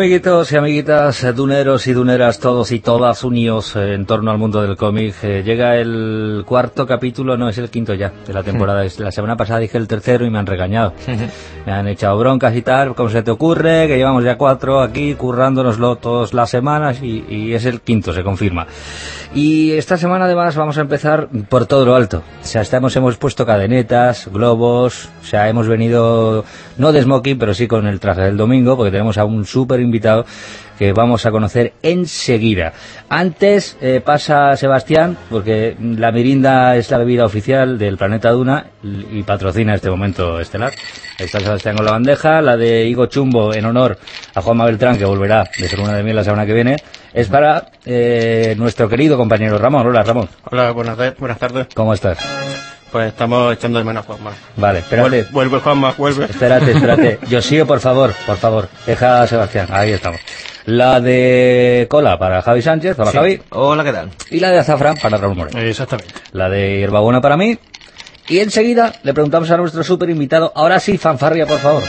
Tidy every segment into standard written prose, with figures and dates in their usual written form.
amiguitos y amiguitas, duneros y duneras, todos y todas unidos en torno al mundo del cómic. Llega el cuarto capítulo, no, es el quinto ya, de la temporada. La semana pasada dije el tercero y me han regañado. Me han echado broncas y tal, ¿cómo se te ocurre? Que llevamos ya 4 aquí, currándonoslo todas las semanas y es el quinto, se confirma. Y esta semana además vamos a empezar por todo lo alto. O sea, hemos puesto cadenetas, globos, o sea, hemos venido, no de smoking, pero sí con el traje del domingo, porque tenemos a un súper invitado que vamos a conocer enseguida. Antes pasa Sebastián, porque la mirinda es la bebida oficial del Planeta Duna y patrocina este momento estelar. Está Sebastián con la bandeja, la de Higo Chumbo en honor a Juanma Beltrán, que volverá de ser luna de miel la semana que viene, es para nuestro querido compañero Ramón. Hola, Ramón. Hola, buenas tardes. ¿Cómo estás? Pues estamos echando de menos a Juanma. Vale, espérate. Vuelve Juanma, vuelve. Espérate. Josío, por favor. Deja a Sebastián, ahí estamos. La de cola para Javi Sánchez. Hola, sí. Javi. Hola, ¿qué tal? Y la de azafrán para Raúl Moreno. Exactamente. La de hierbabuena para mí. Y enseguida le preguntamos a nuestro súper invitado. Ahora sí, fanfarria, por favor.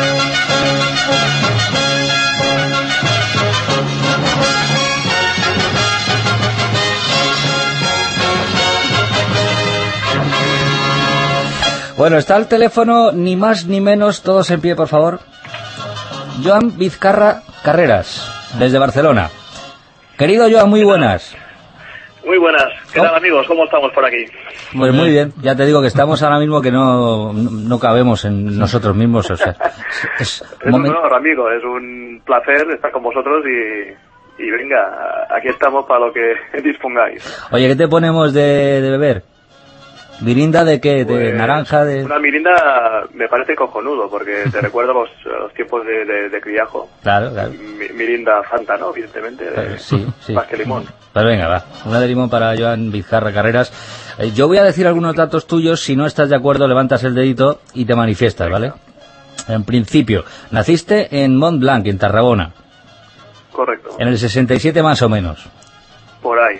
Bueno, está el teléfono, ni más ni menos, todos en pie, por favor. Joan Vizcarra Carreras, desde Barcelona. Querido Joan, muy buenas. Muy buenas. ¿Qué tal, amigos? ¿Cómo estamos por aquí? Pues muy bien. Ya te digo que estamos ahora mismo que no cabemos en nosotros mismos. O sea, es un honor, amigo. Es un placer estar con vosotros y venga, aquí estamos para lo que dispongáis. Oye, ¿qué te ponemos de beber? ¿Mirinda de qué? ¿De pues, naranja? Una mirinda me parece cojonudo, porque te recuerda los tiempos de criajo. Claro. Mirinda Fanta, ¿no? Evidentemente. Sí. Más que limón. Pues venga, va. Una de limón para Joan Vizcarra Carreras. Yo voy a decir algunos datos tuyos. Si no estás de acuerdo, levantas el dedito y te manifiestas, ¿vale? En principio, naciste en Montblanc, en Tarragona. Correcto. En el 67 más o menos. Por ahí.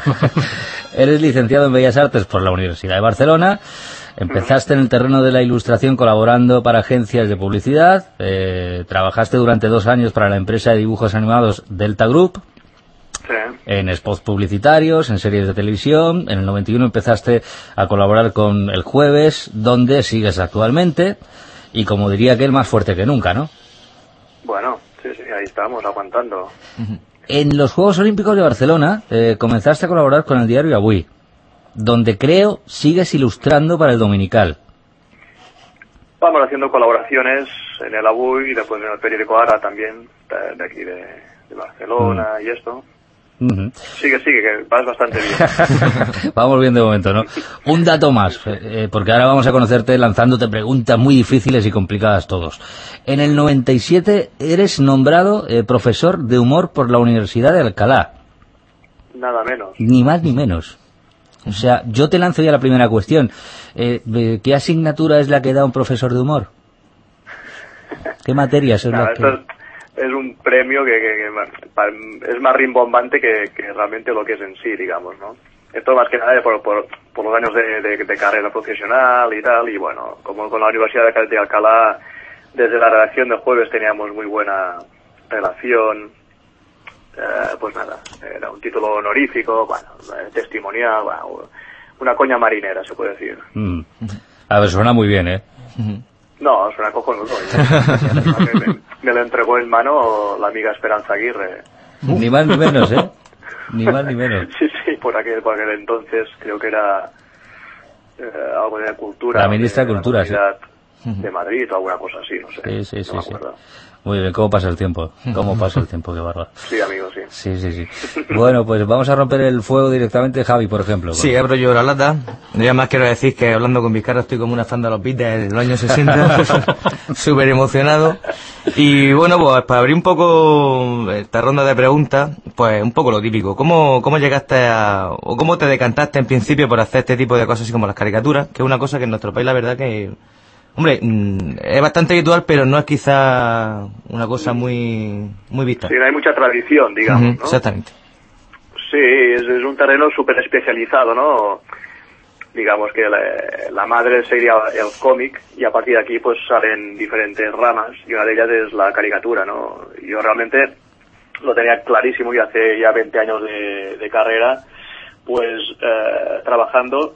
Eres licenciado en Bellas Artes por la Universidad de Barcelona. Empezaste en el terreno de la ilustración colaborando para agencias de publicidad. Trabajaste durante 2 años para la empresa de dibujos animados Delta Group. Sí. En spots publicitarios, en series de televisión. En el 91 empezaste a colaborar con El Jueves, donde sigues actualmente. Y como diría aquel, más fuerte que nunca, ¿no? Bueno, sí, ahí estamos, aguantando. En los Juegos Olímpicos de Barcelona comenzaste a colaborar con el diario Avui, donde creo sigues ilustrando para el Dominical. Vamos haciendo colaboraciones en el Avui y después en el periódico Ara también, de aquí de Barcelona y esto. Sigue, que vas bastante bien. Vamos bien de momento, ¿no? Un dato más, porque ahora vamos a conocerte lanzándote preguntas muy difíciles y complicadas todos. En el 97 eres nombrado profesor de humor por la Universidad de Alcalá. Nada menos. Ni más ni menos. O sea, yo te lanzo ya la primera cuestión. ¿Qué asignatura es la que da un profesor de humor? ¿Qué materias es la que...? Es un premio que es más rimbombante que realmente lo que es en sí, digamos, ¿no? Esto más que nada por los años de carrera profesional y tal, y bueno, como con la Universidad de Alcalá, desde la redacción de Jueves teníamos muy buena relación, pues nada, era un título honorífico, bueno, testimonial, bueno, una coña marinera, se puede decir. A ver, suena muy bien, ¿eh? No, suena cojonudo. Me lo entregó en mano la amiga Esperanza Aguirre. Ni más ni menos, ¿eh? Ni más ni menos. Sí, por aquel entonces creo que era algo de cultura. La ministra de Cultura, sí. De Madrid o alguna cosa así, no sé. Sí. Me acuerdo. Muy bien, ¿cómo pasa el tiempo? Qué bárbaro. Sí, amigo, sí. Sí. Bueno, pues vamos a romper el fuego directamente, Javi, por ejemplo. Sí, abro yo la lata. Yo además quiero decir que hablando con Vizcarra estoy como una fan de los Beatles de los años 60. Súper emocionado. Y bueno, pues para abrir un poco esta ronda de preguntas, pues un poco lo típico. ¿Cómo llegaste o cómo te decantaste en principio por hacer este tipo de cosas así como las caricaturas? Que es una cosa que en nuestro país la verdad que... Hombre, es bastante habitual, pero no es quizá una cosa muy vista. Sí, no hay mucha tradición, digamos, ¿no? Exactamente. Sí, es un terreno súper especializado, ¿no? digamos que la madre sería el cómic, y a partir de aquí pues salen diferentes ramas, y una de ellas es la caricatura, ¿no? Yo realmente lo tenía clarísimo, y hace ya 20 años de carrera, pues trabajando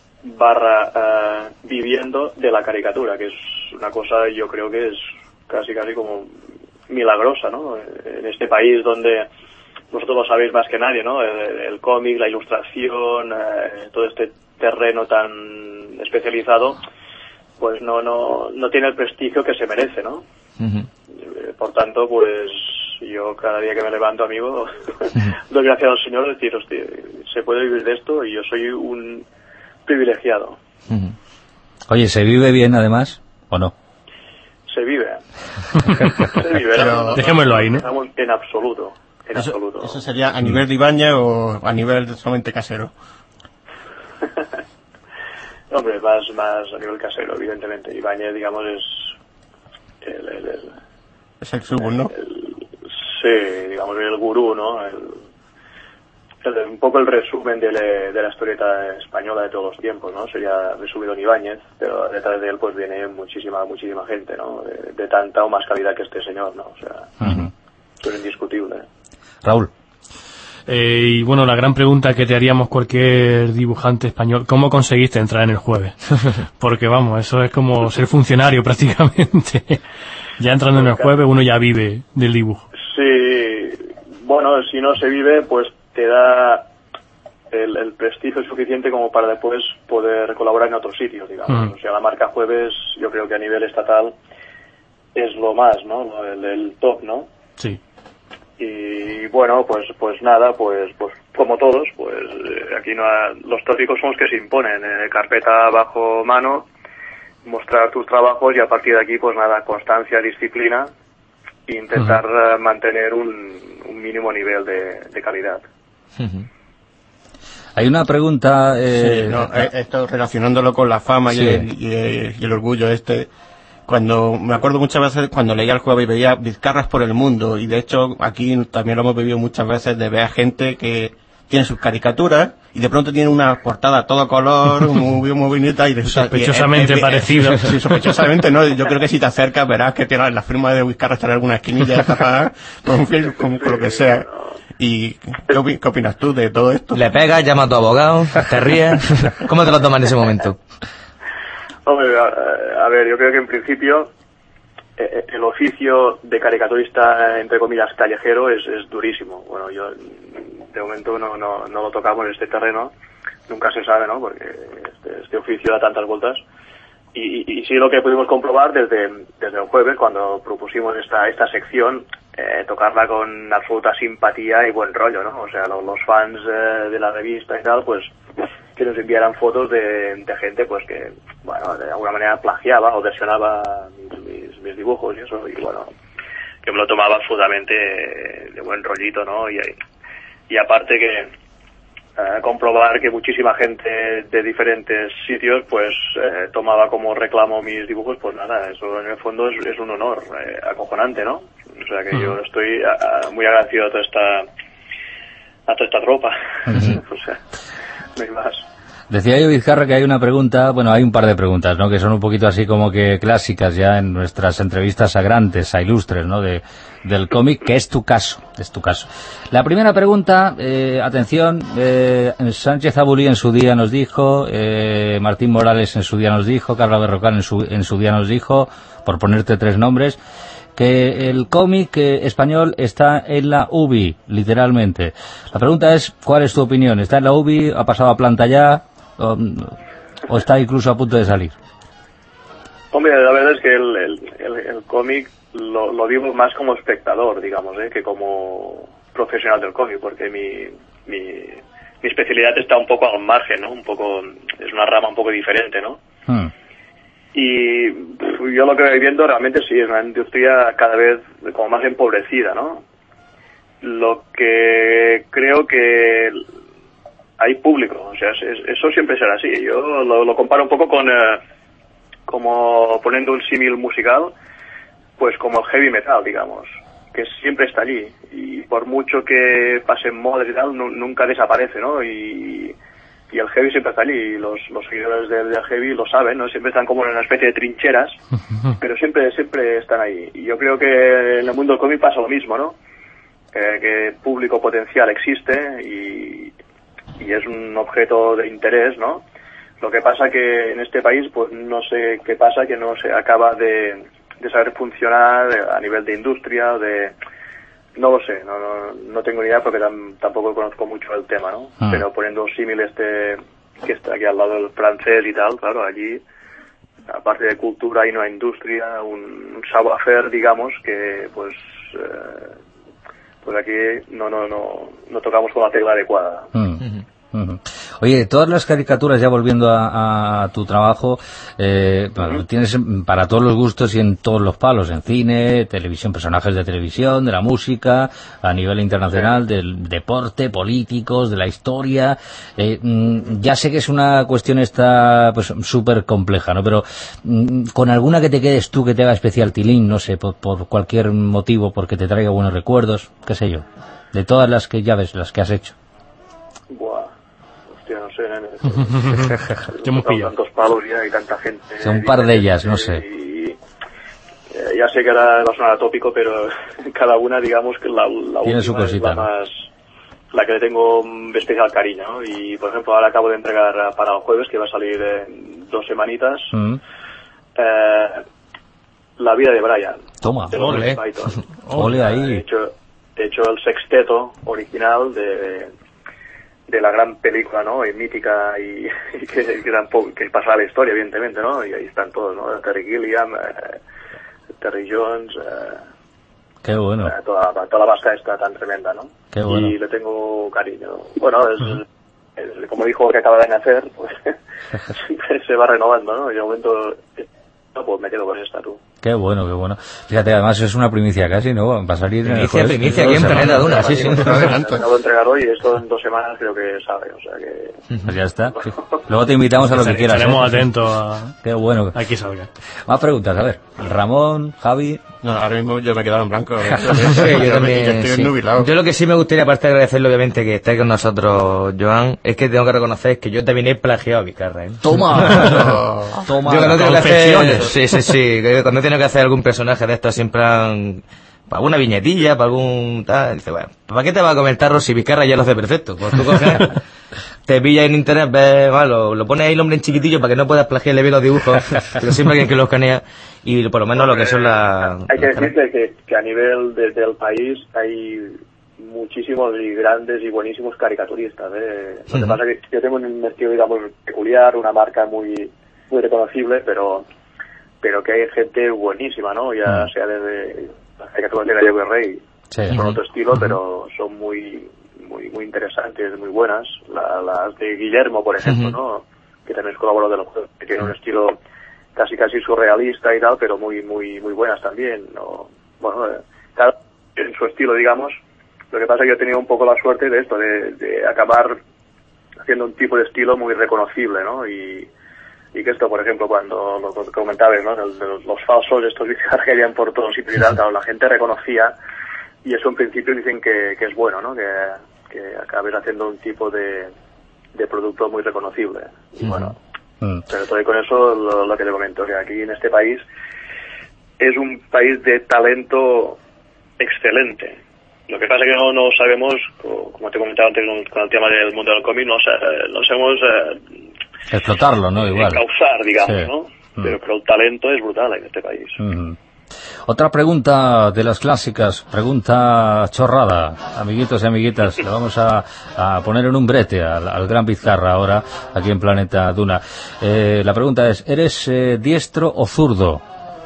viviendo de la caricatura, que es una cosa, yo creo que es casi como milagrosa, ¿no? En este país donde vosotros lo sabéis más que nadie, ¿no? El cómic, la ilustración, todo este terreno tan especializado, pues no tiene el prestigio que se merece, ¿no? Por tanto, pues yo cada día que me levanto, amigo, doy gracias al Señor, decir, hostia, se puede vivir de esto, y yo soy un privilegiado. Oye, ¿se vive bien además o no? Se vive. Se vive, Pero dejémoslo ahí, ¿no? En absoluto. En absoluto. ¿Eso sería a nivel de Ibáñez o a nivel solamente casero? Hombre, más a nivel casero, evidentemente. Ibáñez, digamos, es Es el subo, ¿no? sí, digamos, el gurú, ¿no? Un poco el resumen de la historieta española de todos los tiempos, ¿no? Sería resumido en Ibáñez, pero detrás de él pues viene muchísima gente, ¿no? De tanta o más calidad que este señor, ¿no? O sea, eso es indiscutible. Raúl. Y bueno, la gran pregunta que te haríamos cualquier dibujante español, ¿cómo conseguiste entrar en el Jueves? Porque vamos, eso es como ser funcionario prácticamente. Ya entrando en el Jueves uno ya vive del dibujo. Sí, bueno, si no se vive, pues te da el prestigio suficiente como para después poder colaborar en otros sitios, digamos. O sea, la marca Jueves, yo creo que a nivel estatal es lo más, ¿no? El top, ¿no? Sí. Y bueno, pues nada, pues como todos, pues aquí los tópicos son los que se imponen, carpeta bajo mano, mostrar tus trabajos, y a partir de aquí, pues nada, constancia, disciplina, e intentar mantener un mínimo nivel de calidad. Hay una pregunta... Sí, esto relacionándolo con la fama y el orgullo cuando me acuerdo muchas veces cuando leía el Jueves y veía Vizcarras por el mundo, y de hecho aquí también lo hemos vivido muchas veces, de ver a gente que tiene sus caricaturas y de pronto tiene una portada a todo color, muy bonita, y sospechosamente parecida. Sí, sospechosamente, ¿no? Yo creo que si te acercas verás que tiene la firma de Vizcarras en alguna esquinilla tapada con lo que sea. ¿Y qué opinas tú de todo esto? Le pegas, llama a tu abogado, te ríes. ¿Cómo te lo tomas en ese momento? Hombre, a ver, yo creo que en principio el oficio de caricaturista, entre comillas, callejero es durísimo. Bueno, yo de momento no lo tocamos en este terreno, nunca se sabe, ¿no? Porque este oficio da tantas vueltas. Y sí, lo que pudimos comprobar desde el Jueves, cuando propusimos esta sección, tocarla con absoluta simpatía y buen rollo, ¿no? O sea, los fans de la revista y tal, pues que nos enviaran fotos de gente pues que, bueno, de alguna manera plagiaba o versionaba mis dibujos y eso, y bueno, que me lo tomaba absolutamente de buen rollito, ¿no? Y aparte que comprobar que muchísima gente de diferentes sitios pues tomaba como reclamo mis dibujos, pues nada, eso en el fondo es un honor acojonante, ¿no? O sea que yo estoy muy agradecido a toda esta tropa. O sea, no hay más. Decía yo, Vizcarra, que hay una pregunta, bueno, hay un par de preguntas, ¿no?, que son un poquito así como que clásicas ya en nuestras entrevistas a grandes, a ilustres, ¿no?, del cómic, que es tu caso. La primera pregunta, atención, Sánchez Abulí en su día nos dijo, Martín Morales en su día nos dijo, Carla Berrocal en su día nos dijo, por ponerte tres nombres, que el cómic español está en la UBI, literalmente. La pregunta es, ¿cuál es tu opinión? ¿Está en la UBI? ¿Ha pasado a planta ya? ¿O está incluso a punto de salir? Hombre, la verdad es que el cómic lo vivo más como espectador, digamos, que como profesional del cómic, porque mi especialidad está un poco al margen, ¿no? Es una rama un poco diferente, ¿no? Y yo lo que voy viendo realmente sí es una industria cada vez como más empobrecida, ¿no? Lo que creo que hay público, o sea, eso siempre será así. Yo lo comparo un poco con como poniendo un símil musical, pues como el heavy metal, digamos, que siempre está allí, y por mucho que pasen modas y tal, nunca desaparece, ¿no? Y y el heavy siempre está allí, y los seguidores del heavy lo saben, ¿no? Siempre están como en una especie de trincheras, pero siempre están ahí. Y yo creo que en el mundo del cómic pasa lo mismo, ¿no? Que público potencial existe y es un objeto de interés, ¿no? Lo que pasa que en este país, pues no sé qué pasa, que no se acaba de saber funcionar a nivel de industria o de... No lo sé, no tengo ni idea porque tampoco conozco mucho el tema, ¿no? Pero poniendo un símil que está aquí al lado del francés y tal, claro, allí, aparte de cultura y no industria, un savoir-faire, digamos, que pues aquí no tocamos con la tecla adecuada. Oye, todas las caricaturas, ya volviendo a tu trabajo, tienes para todos los gustos y en todos los palos, en cine, televisión, personajes de televisión, de la música, a nivel internacional, del deporte, políticos, de la historia. Ya sé que es una cuestión esta pues súper compleja, ¿no? Pero con alguna que te quedes tú, que te haga especial tilín, no sé, por cualquier motivo, porque te traiga buenos recuerdos, qué sé yo, de todas las que ya ves, las que has hecho. Buah. Hostia, no sé, nene. Te hemos pillado. Tantos palos ya y tanta gente. Un par de ellas, no sé. Y, ya sé que ahora va a sonar tópico, pero cada una, digamos que la tiene última su cosita, es la que le tengo especial cariño, ¿no? Y, por ejemplo, ahora acabo de entregar para el jueves, que va a salir en 2 semanitas, La vida de Brian. Toma, de ole. Ole ahí. De hecho, el sexteto original de la gran película, ¿no? Y mítica y que pasaba la historia, evidentemente, ¿no? Y ahí están todos, ¿no? Terry Gilliam, Terry Jones, qué bueno. toda la vasca está tan tremenda, ¿no? Qué bueno. Y le tengo cariño. Bueno, como dijo que acaba de nacer, pues siempre se va renovando, ¿no? Y de momento, pues me quedo con esta, tú. Qué bueno, qué bueno. Fíjate, además es una primicia casi, ¿no? Va a salir en el jueves. Primicia, aquí en Planeta Duna, sí. Acabo de entregar hoy y esto en 2 semanas creo que sale, o sea que... Pues ya está. Luego te invitamos a lo que quieras. Estaremos atentos a... Qué bueno. Aquí salga. Más preguntas, a ver. Ramón, Javi... No, ahora mismo yo me he quedado en blanco. Sí, yo también, Yo estoy sí. ennubilado. Yo lo que sí me gustaría, aparte de agradecerle obviamente que estáis con nosotros, Joan, es que tengo que reconocer que yo también he plagiado a Vizcarra, ¿eh? ¡Toma! Toma. Yo cuando tengo que hacer, Confesiones. sí, que cuando tengo que hacer algún personaje de estos siempre para alguna viñetilla, para algún tal, dice, bueno, ¿para qué te va a comentar si Vizcarra ya lo hace perfecto? Pues tú coges, te pillas en internet, ves, bueno, lo pones ahí el hombre en chiquitillo para que no puedas plagiarle bien los dibujos, pero siempre hay alguien que lo escanea, y por lo menos lo que son las... Hay que decirte que a nivel del país hay muchísimos y grandes y buenísimos caricaturistas, ¿eh? Lo que pasa es que yo tengo un estilo, digamos, peculiar, una marca muy reconocible, pero que hay gente buenísima, ¿no? Ya sea desde las caricaturas de Gallego y Rey, son otro estilo, pero son muy interesantes, muy buenas. Las de Guillermo, por ejemplo, ¿no? Que también es colaborador de los juegos, que tiene un estilo casi surrealista y tal, pero muy buenas también, ¿no? Bueno, cada en su estilo, digamos. Lo que pasa es que yo he tenido un poco la suerte de esto, de acabar haciendo un tipo de estilo muy reconocible, ¿no? Y que esto, por ejemplo, cuando lo que comentabas, ¿no? Los falsos, estos Vizcarra que habían por todos sitios y tal, claro, la gente reconocía, y eso en principio dicen que es bueno, ¿no? Que acabes haciendo un tipo de producto muy reconocible. Y bueno, pero todo con eso lo que te comento, que aquí en este país es un país de talento excelente. Lo que pasa es que no sabemos, como te comentaba antes con el tema del mundo del cómic, no sabemos explotarlo, ¿no? Igual. Causar, digamos, Sí. ¿no? Pero el talento es brutal en este país. Otra pregunta de las clásicas, pregunta chorrada, amiguitos y amiguitas, le vamos a poner en un brete al gran Vizcarra ahora, aquí en Planeta Duna. La pregunta es, ¿eres diestro o zurdo?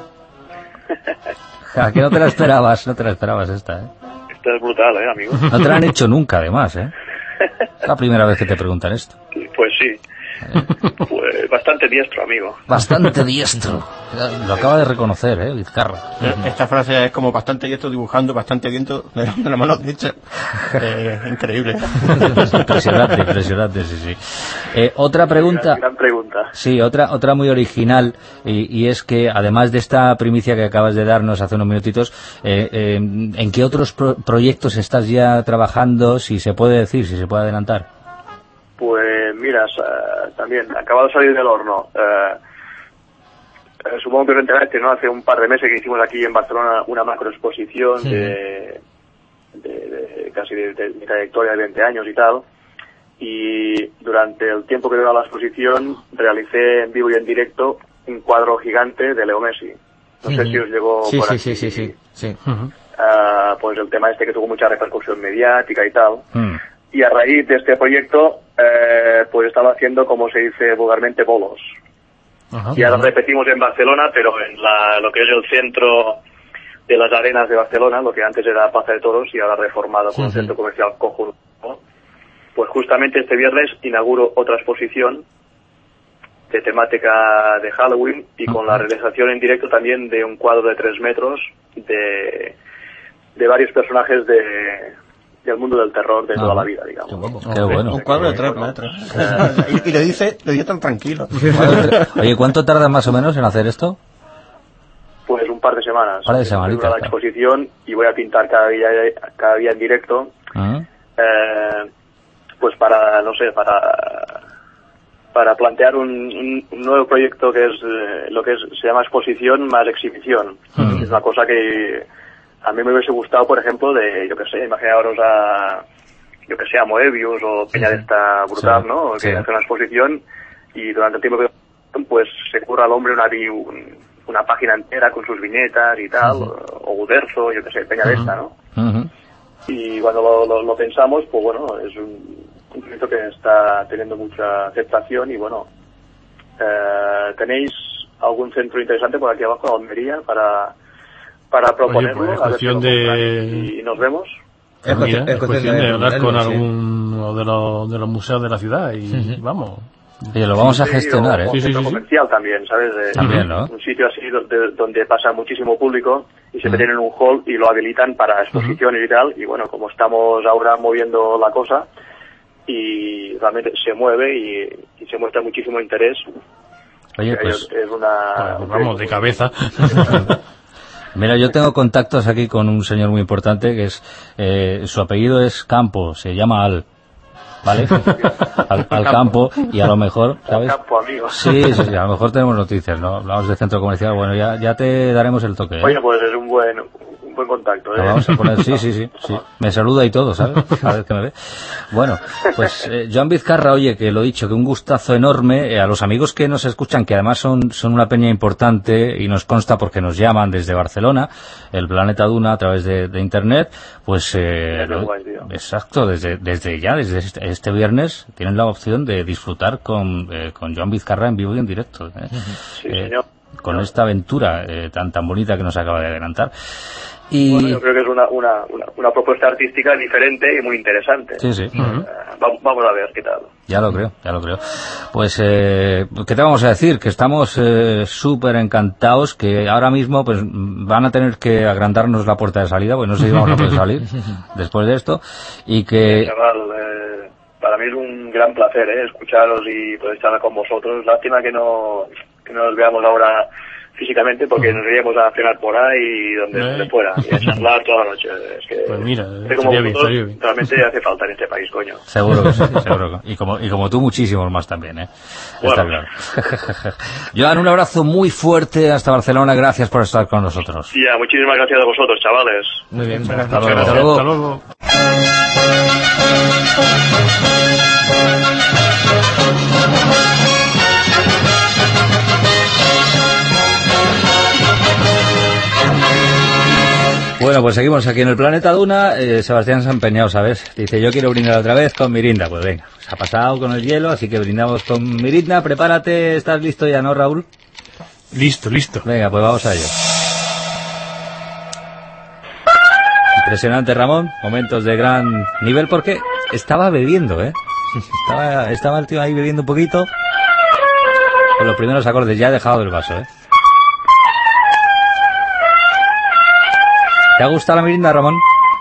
Ja, que no te la esperabas esta, ¿eh? Esto es brutal, amigo. No te la han hecho nunca, además, ¿eh? Es la primera vez que te preguntan esto. Pues sí. Pues bastante diestro, amigo. Bastante diestro. Lo acaba de reconocer, Vizcarra. Esta frase es como bastante diestro dibujando, bastante diestro de la mano derecha. Increíble. Impresionante, sí. Otra pregunta. Gran pregunta. Sí, otra muy original, y es que además de esta primicia que acabas de darnos hace unos minutitos, ¿en qué otros proyectos estás ya trabajando, si se puede decir, si se puede adelantar? Pues mira, también, acabado de salir del horno. Supongo que os enteraste, ¿no? Hace un par de meses que hicimos aquí en Barcelona una macroexposición de casi de mi trayectoria de 20 años y tal. Y durante el tiempo que duró la exposición realicé en vivo y en directo un cuadro gigante de Leo Messi. No sé si os llegó por aquí. Sí. Pues el tema este que tuvo mucha repercusión mediática y tal. Y a raíz de este proyecto, pues estaba haciendo, como se dice vulgarmente, bolos. Y ahora repetimos en Barcelona, pero en lo que es el centro de las arenas de Barcelona, lo que antes era Plaza de Toros y ahora reformado con un centro comercial cojonudo. Pues justamente este viernes inauguro otra exposición de temática de Halloween y con la realización en directo también de un cuadro de 3 metros de varios personajes del mundo del terror de toda la vida, digamos. Qué bueno. Un cuadro de 3 metros. Y lo dice tan tranquilo. Oye, ¿cuánto tarda más o menos en hacer esto? Pues un par de semanas. Par de semanitas. Dura la exposición y voy a pintar cada día en directo. Pues para plantear un nuevo proyecto que es lo que se llama exposición más exhibición. Es una cosa que a mí me hubiese gustado, por ejemplo, imaginaros a Moebius o Peña de esta brutal, ¿no? Que hace una exposición y durante el tiempo que pues se curra al hombre una página entera con sus viñetas y tal, o Uderzo, Peña de esta, ¿no? Y cuando lo pensamos, pues bueno, es un proyecto que está teniendo mucha aceptación y bueno, ¿tenéis algún centro interesante por aquí abajo, en Almería, para proponerlo? Oye, pues, a ver si lo compran y nos vemos. Es cuestión de hablar con alguno de los museos de la ciudad y vamos. Oye, lo vamos a gestionar, Un centro comercial también, ¿sabes? También, ¿no? Un sitio así donde pasa muchísimo público y siempre tienen un hall y lo habilitan para exposiciones y tal. Y bueno, como estamos ahora moviendo la cosa y realmente se mueve y se muestra muchísimo interés. Oye, pues es una... vamos, de cabeza. Mira, yo tengo contactos aquí con un señor muy importante que es su apellido es Campo, se llama ¿vale? al campo y a lo mejor, ¿sabes? Al campo, amigo. Sí, a lo mejor tenemos noticias, ¿no? Hablamos de centro comercial, bueno, ya te daremos el toque, ¿eh? Oye, pues es un buen contacto, ¿eh? Lo vamos a poner, sí. Me saluda y todo, ¿sabes? Cada vez que me ve. Bueno, pues Joan Vizcarra, oye, que lo he dicho, que un gustazo enorme a los amigos que nos escuchan, que además son una peña importante y nos consta porque nos llaman desde Barcelona, el Planeta Duna a través de internet, pues exacto, desde este viernes tienen la opción de disfrutar con Joan Vizcarra en vivo y en directo, ¿eh? Sí, señor. Con esta aventura tan bonita que nos acaba de adelantar. Y bueno, yo creo que es una propuesta artística diferente y muy interesante. Sí. Vamos a ver qué tal. Ya lo creo. Pues, ¿qué te vamos a decir? Que estamos súper encantados, que ahora mismo pues van a tener que agrandarnos la puerta de salida, pues no sé si vamos a poder salir después de esto, y que... Chaval, para mí es un gran placer escucharos y poder estar con vosotros. Lástima que no nos veamos ahora físicamente, porque nos iríamos a cenar por ahí donde fuera y a charlar toda la noche. Es que pues mira, como bien. Realmente hace falta en este país, coño. Seguro que sí, seguro. Y como tú, muchísimos más también, ¿eh? Está claro. Joan, un abrazo muy fuerte hasta Barcelona, gracias por estar con nosotros. Ya, muchísimas gracias a vosotros, chavales. Muy bien, hasta luego. Bueno, pues seguimos aquí en el Planeta Duna. Sebastián se ha empeñado, ¿sabes? Dice, yo quiero brindar otra vez con Mirinda. Pues venga, se ha pasado con el hielo, así que brindamos con Mirinda. Prepárate, ¿estás listo ya, no, Raúl? Listo. Venga, pues vamos a ello. Impresionante, Ramón. Momentos de gran nivel, porque estaba bebiendo, ¿eh? Estaba el tío ahí bebiendo un poquito. Con los primeros acordes, ya ha dejado el vaso, ¿eh? ¿Te ha gustado la Mirinda, Ramón?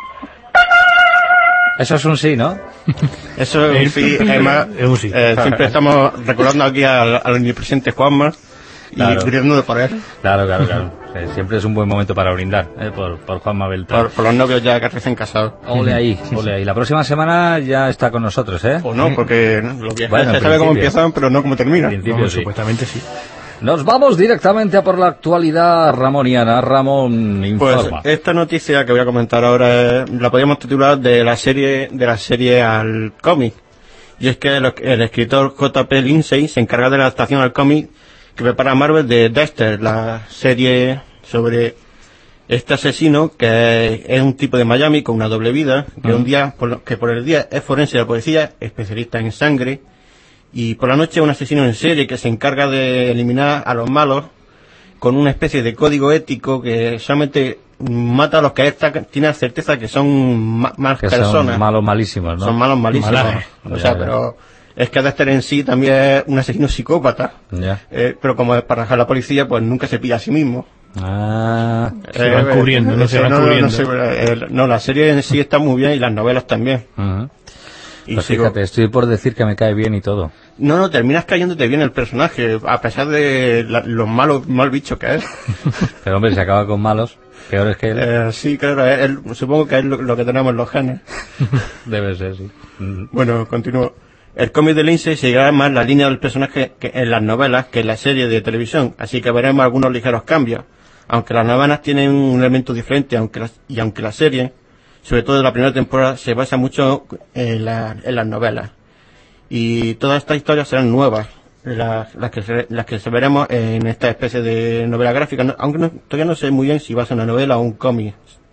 Eso es un sí, ¿no? Eso es un sí, además, siempre estamos recordando aquí al omnipresente Juanma y gritando por él. Claro. Siempre es un buen momento para brindar, por Juanma Beltrán. Por los novios ya que recién casados. Ole ahí, ole ahí. La próxima semana ya está con nosotros, ¿eh? O no, porque los viajes Bueno, se sabe cómo empiezan, pero no cómo terminan. En principio, sí. Supuestamente sí. Nos vamos directamente a por la actualidad ramoniana. Ramón, informa. Pues esta noticia que voy a comentar ahora la podríamos titular de la serie al cómic. Y es que el escritor J.P. Lindsay se encarga de la adaptación al cómic que prepara Marvel de Dexter, la serie sobre este asesino que es un tipo de Miami con una doble vida, que por el día es forense de la policía, especialista en sangre, y por la noche es un asesino en serie que se encarga de eliminar a los malos con una especie de código ético que solamente mata a los que tiene la certeza que son malas personas. Son malos malísimos, ¿no? Son malos malísimos. Malaje. Ya. Pero es que Dexter en sí también es un asesino psicópata. Ya. Pero como es para rajar a la policía, pues nunca se pilla a sí mismo. Ah, Se van cubriendo, no se van cubriendo. No, la serie en sí está muy bien y las novelas también. uh-huh. Y Pues fíjate, estoy por decir que me cae bien y todo. No, terminas cayéndote bien el personaje, a pesar de los mal bicho que es. Pero hombre, si acaba con malos, peor es que él. Sí, claro, supongo que es lo que tenemos en los genes. Debe ser, sí. Bueno, continúo. El cómic de Lindsay seguirá más la línea del personaje que en las novelas que en la serie de televisión, así que veremos algunos ligeros cambios. Aunque las novelas tienen un elemento diferente, aunque la serie, sobre todo en la primera temporada, se basa mucho en las novelas. Y todas estas historias serán nuevas, las que se veremos en esta especie de novela gráfica, aunque todavía no sé muy bien si va a ser una novela o un cómic.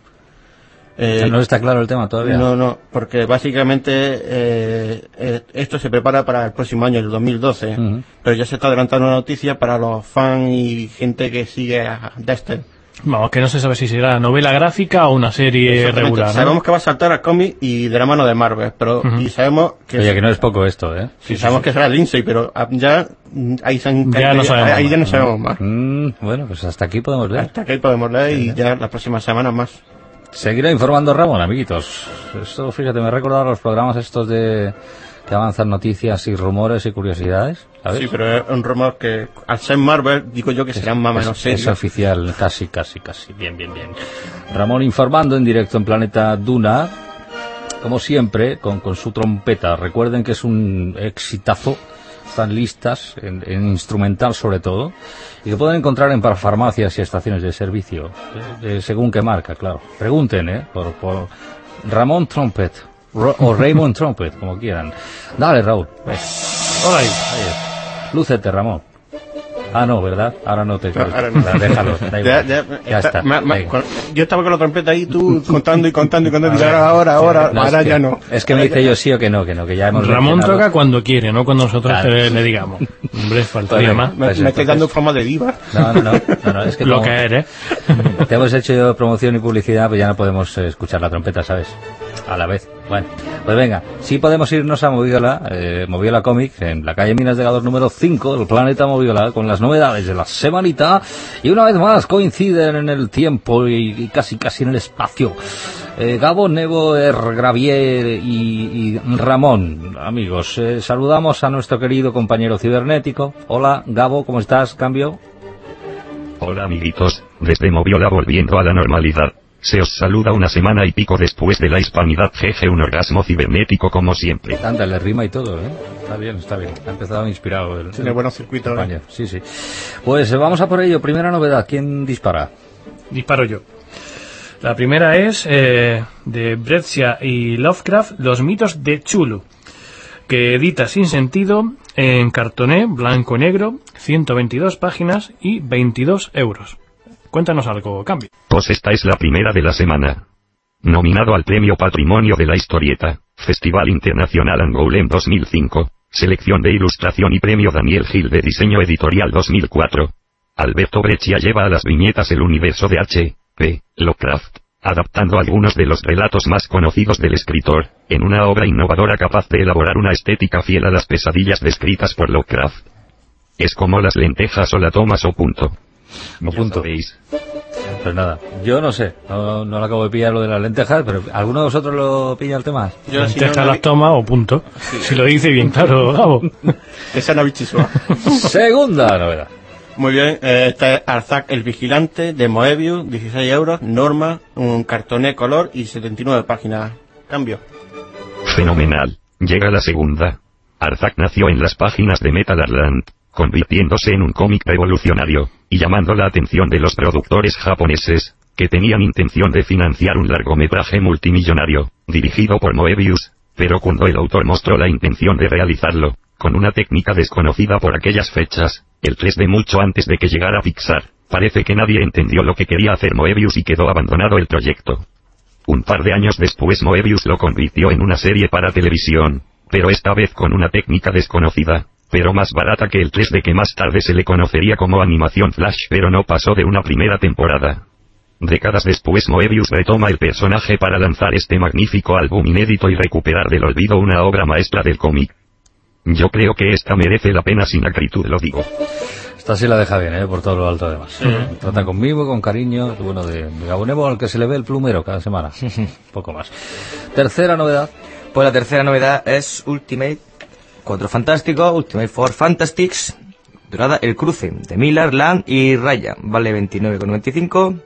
No está claro el tema todavía. No, porque básicamente esto se prepara para el próximo año, el 2012, uh-huh. Pero ya se está adelantando una noticia para los fans y gente que sigue a Dexter. Vamos, que no se sabe si será novela gráfica o una serie regular, ¿no? Sabemos que va a saltar al cómic y de la mano de Marvel, pero Uh-huh. y sabemos que... Oye, que no es poco esto, ¿eh? Sí, sabemos que será Lindsay, pero ya ahí no sabemos más. Bueno, pues hasta aquí podemos leer. Hasta aquí podemos leer y ya las próximas semanas más. Seguirá informando Ramón, amiguitos. Esto, fíjate, me he recordado los programas estos de que avanzan noticias y rumores y curiosidades, ¿sabes? Sí, pero es un rumor que al ser Marvel, digo yo que serán más o menos serios. Es oficial, casi. Bien. Ramón informando en directo en Planeta Duna, como siempre, con su trompeta. Recuerden que es un exitazo. Están listas, en instrumental sobre todo, y que pueden encontrar en parafarmacias y estaciones de servicio, según qué marca, claro. Pregunten, por Ramón Trompet, o Raymond Trompet, como quieran. Dale, Raúl. Hola ahí. Lúcete, Ramón. Ah, no, ¿verdad? Ahora no te... ahora no. Déjalo, da igual. Ya está. Yo estaba con la trompeta ahí, tú contando y ahora ya no. Es que me dice yo sí o que no, que ya hemos... Ramón toca cuando quiere, no cuando nosotros le digamos. Hombre, faltaría más. Me estáis dando forma de diva. No, es que lo que eres. Te hemos hecho promoción y publicidad, pues ya no podemos escuchar la trompeta, ¿sabes? A la vez. Bueno, pues venga, sí podemos irnos a Moviola Comics, en la calle Minas de Gador número 5 del Planeta Moviola, con las novedades de la semanita, y una vez más coinciden en el tiempo y casi en el espacio. Gabo, Nebo, Gravier y Ramón, amigos, saludamos a nuestro querido compañero cibernético. Hola, Gabo, ¿cómo estás? ¿Cambio? Hola, amiguitos, desde Moviola volviendo a la normalidad. Se os saluda una semana y pico después de la hispanidad, jeje, un orgasmo cibernético como siempre. Anda, le rima y todo, ¿eh? Está bien. Ha empezado inspirado. Tiene buenos circuitos. Sí. Pues vamos a por ello. Primera novedad, ¿quién dispara? Disparo yo. La primera es de Breccia y Lovecraft, Los mitos de Chulu, que edita Sin Sentido en cartoné, blanco y negro, 122 páginas y 22 euros. Cuéntanos algo, Cambio. Pues esta es la primera de la semana. Nominado al Premio Patrimonio de la Historieta, Festival Internacional Angoulême 2005, Selección de Ilustración y Premio Daniel Gil de Diseño Editorial 2004. Alberto Breccia lleva a las viñetas el universo de H.P. Lovecraft, adaptando algunos de los relatos más conocidos del escritor, en una obra innovadora capaz de elaborar una estética fiel a las pesadillas descritas por Lovecraft. Es como las lentejas o la tomas o punto. O punto. Sabéis. Pues nada, yo no sé, no lo acabo de pillar lo de las lentejas, pero ¿alguno de vosotros lo pilla el tema? Yo lentejas las toma o punto. Sí. Si lo dice bien claro, Gabo. Esa no bichisuá. Segunda novedad. Muy bien, este es Arzac el Vigilante de Moebius, 16 euros, Norma, un cartoné color y 79 páginas. Cambio. Fenomenal. Llega la segunda. Arzac nació en las páginas de Metal Arland, convirtiéndose en un cómic revolucionario, y llamando la atención de los productores japoneses, que tenían intención de financiar un largometraje multimillonario, dirigido por Moebius, pero cuando el autor mostró la intención de realizarlo, con una técnica desconocida por aquellas fechas, el 3D mucho antes de que llegara Pixar, parece que nadie entendió lo que quería hacer Moebius y quedó abandonado el proyecto. Un par de años después Moebius lo convirtió en una serie para televisión, pero esta vez con una técnica desconocida, pero más barata que el 3D que más tarde se le conocería como animación flash, pero no pasó de una primera temporada. Décadas después Moebius retoma el personaje para lanzar este magnífico álbum inédito y recuperar del olvido una obra maestra del cómic. Yo creo que esta merece la pena sin acritud, lo digo. Esta sí la deja bien, por todo lo alto además. Trata conmigo, con cariño, bueno, de Gabonemo al que se le ve el plumero cada semana. Poco más. Tercera novedad. Pues la tercera novedad es Ultimate 4 Fantásticos, Ultimate 4 Fantastics, durada El Cruce, de Miller, Land y Raya. Vale 29,95.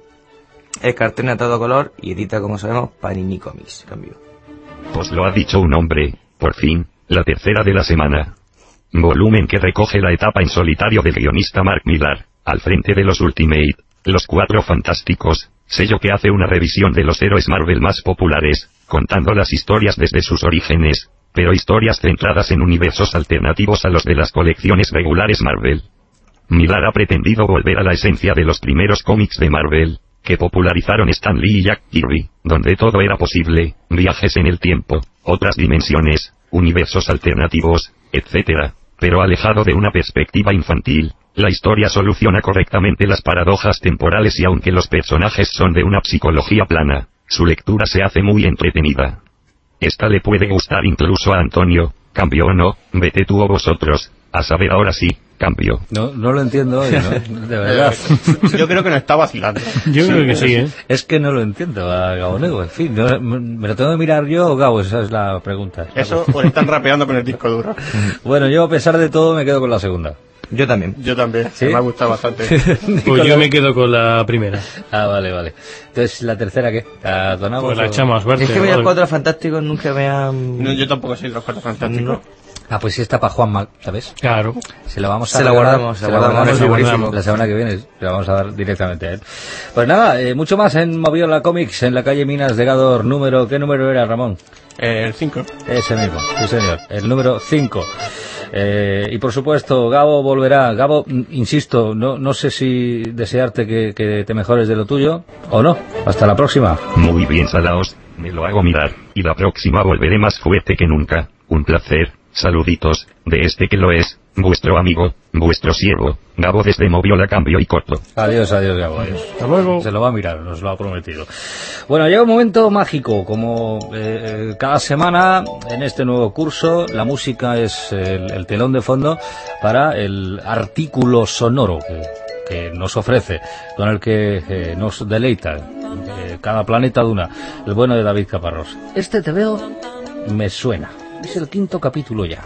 Es cartón a todo color y edita, como sabemos, Panini Comics. Cambio. Pues lo ha dicho un hombre, por fin, la tercera de la semana. Volumen que recoge la etapa en solitario del guionista Mark Millar, al frente de los Ultimate, los 4 Fantásticos, sello que hace una revisión de los héroes Marvel más populares, contando las historias desde sus orígenes, pero historias centradas en universos alternativos a los de las colecciones regulares Marvel. Millar ha pretendido volver a la esencia de los primeros cómics de Marvel, que popularizaron Stan Lee y Jack Kirby, donde todo era posible, viajes en el tiempo, otras dimensiones, universos alternativos, etc. Pero alejado de una perspectiva infantil, la historia soluciona correctamente las paradojas temporales y aunque los personajes son de una psicología plana, su lectura se hace muy entretenida. Esta le puede gustar incluso a Antonio, cambio o no, vete tú o vosotros, a saber ahora sí, cambio. No lo entiendo hoy, ¿no? De verdad. Yo creo que no está vacilando. Yo creo que sí, ¿eh? Es que no lo entiendo a Gabonego, en fin, ¿me lo tengo que mirar yo o Gabo? Esa es la pregunta. Eso, o están rapeando con el disco duro. Bueno, yo a pesar de todo me quedo con la segunda. Yo también. Yo también, ¿Sí? me ha gustado bastante. Pues yo me quedo con la primera. Ah, vale. Entonces, ¿la tercera qué? ¿La donamos? Pues la o...? echamos a suerte. Es que a mí ¿no? los 4 Fantásticos nunca me han... No, yo tampoco soy de los 4 Fantásticos. No. Ah, pues sí está para Juanma, ¿sabes? Claro. Se la vamos a Se la regalar, guardamos, se la guardamos se la guardamos. la semana que viene, se la vamos a dar directamente a él. Pues nada, mucho más en Moviola Comics, en la calle Minas de Gador. ¿Qué número era, Ramón? El 5. Ese mismo, sí señor, el número 5. Y por supuesto, Gabo volverá. Gabo, insisto, no sé si desearte que te mejores de lo tuyo o no. Hasta la próxima. Muy bien, Salaos, me lo hago mirar, y la próxima volveré más fuerte que nunca. Un placer, saluditos, de este que lo es, vuestro amigo, vuestro siervo, Gabo desde Moviola Cambio y Corto. Adiós, Gabo, adiós. Hasta luego. Se lo va a mirar, nos lo ha prometido. Bueno, llega un momento mágico, como cada semana en este nuevo curso, la música es el telón de fondo para el artículo sonoro que nos ofrece, con el que nos deleita cada planeta Duna, el bueno de David Caparrós. Este te veo, me suena. Es el 5º capítulo ya.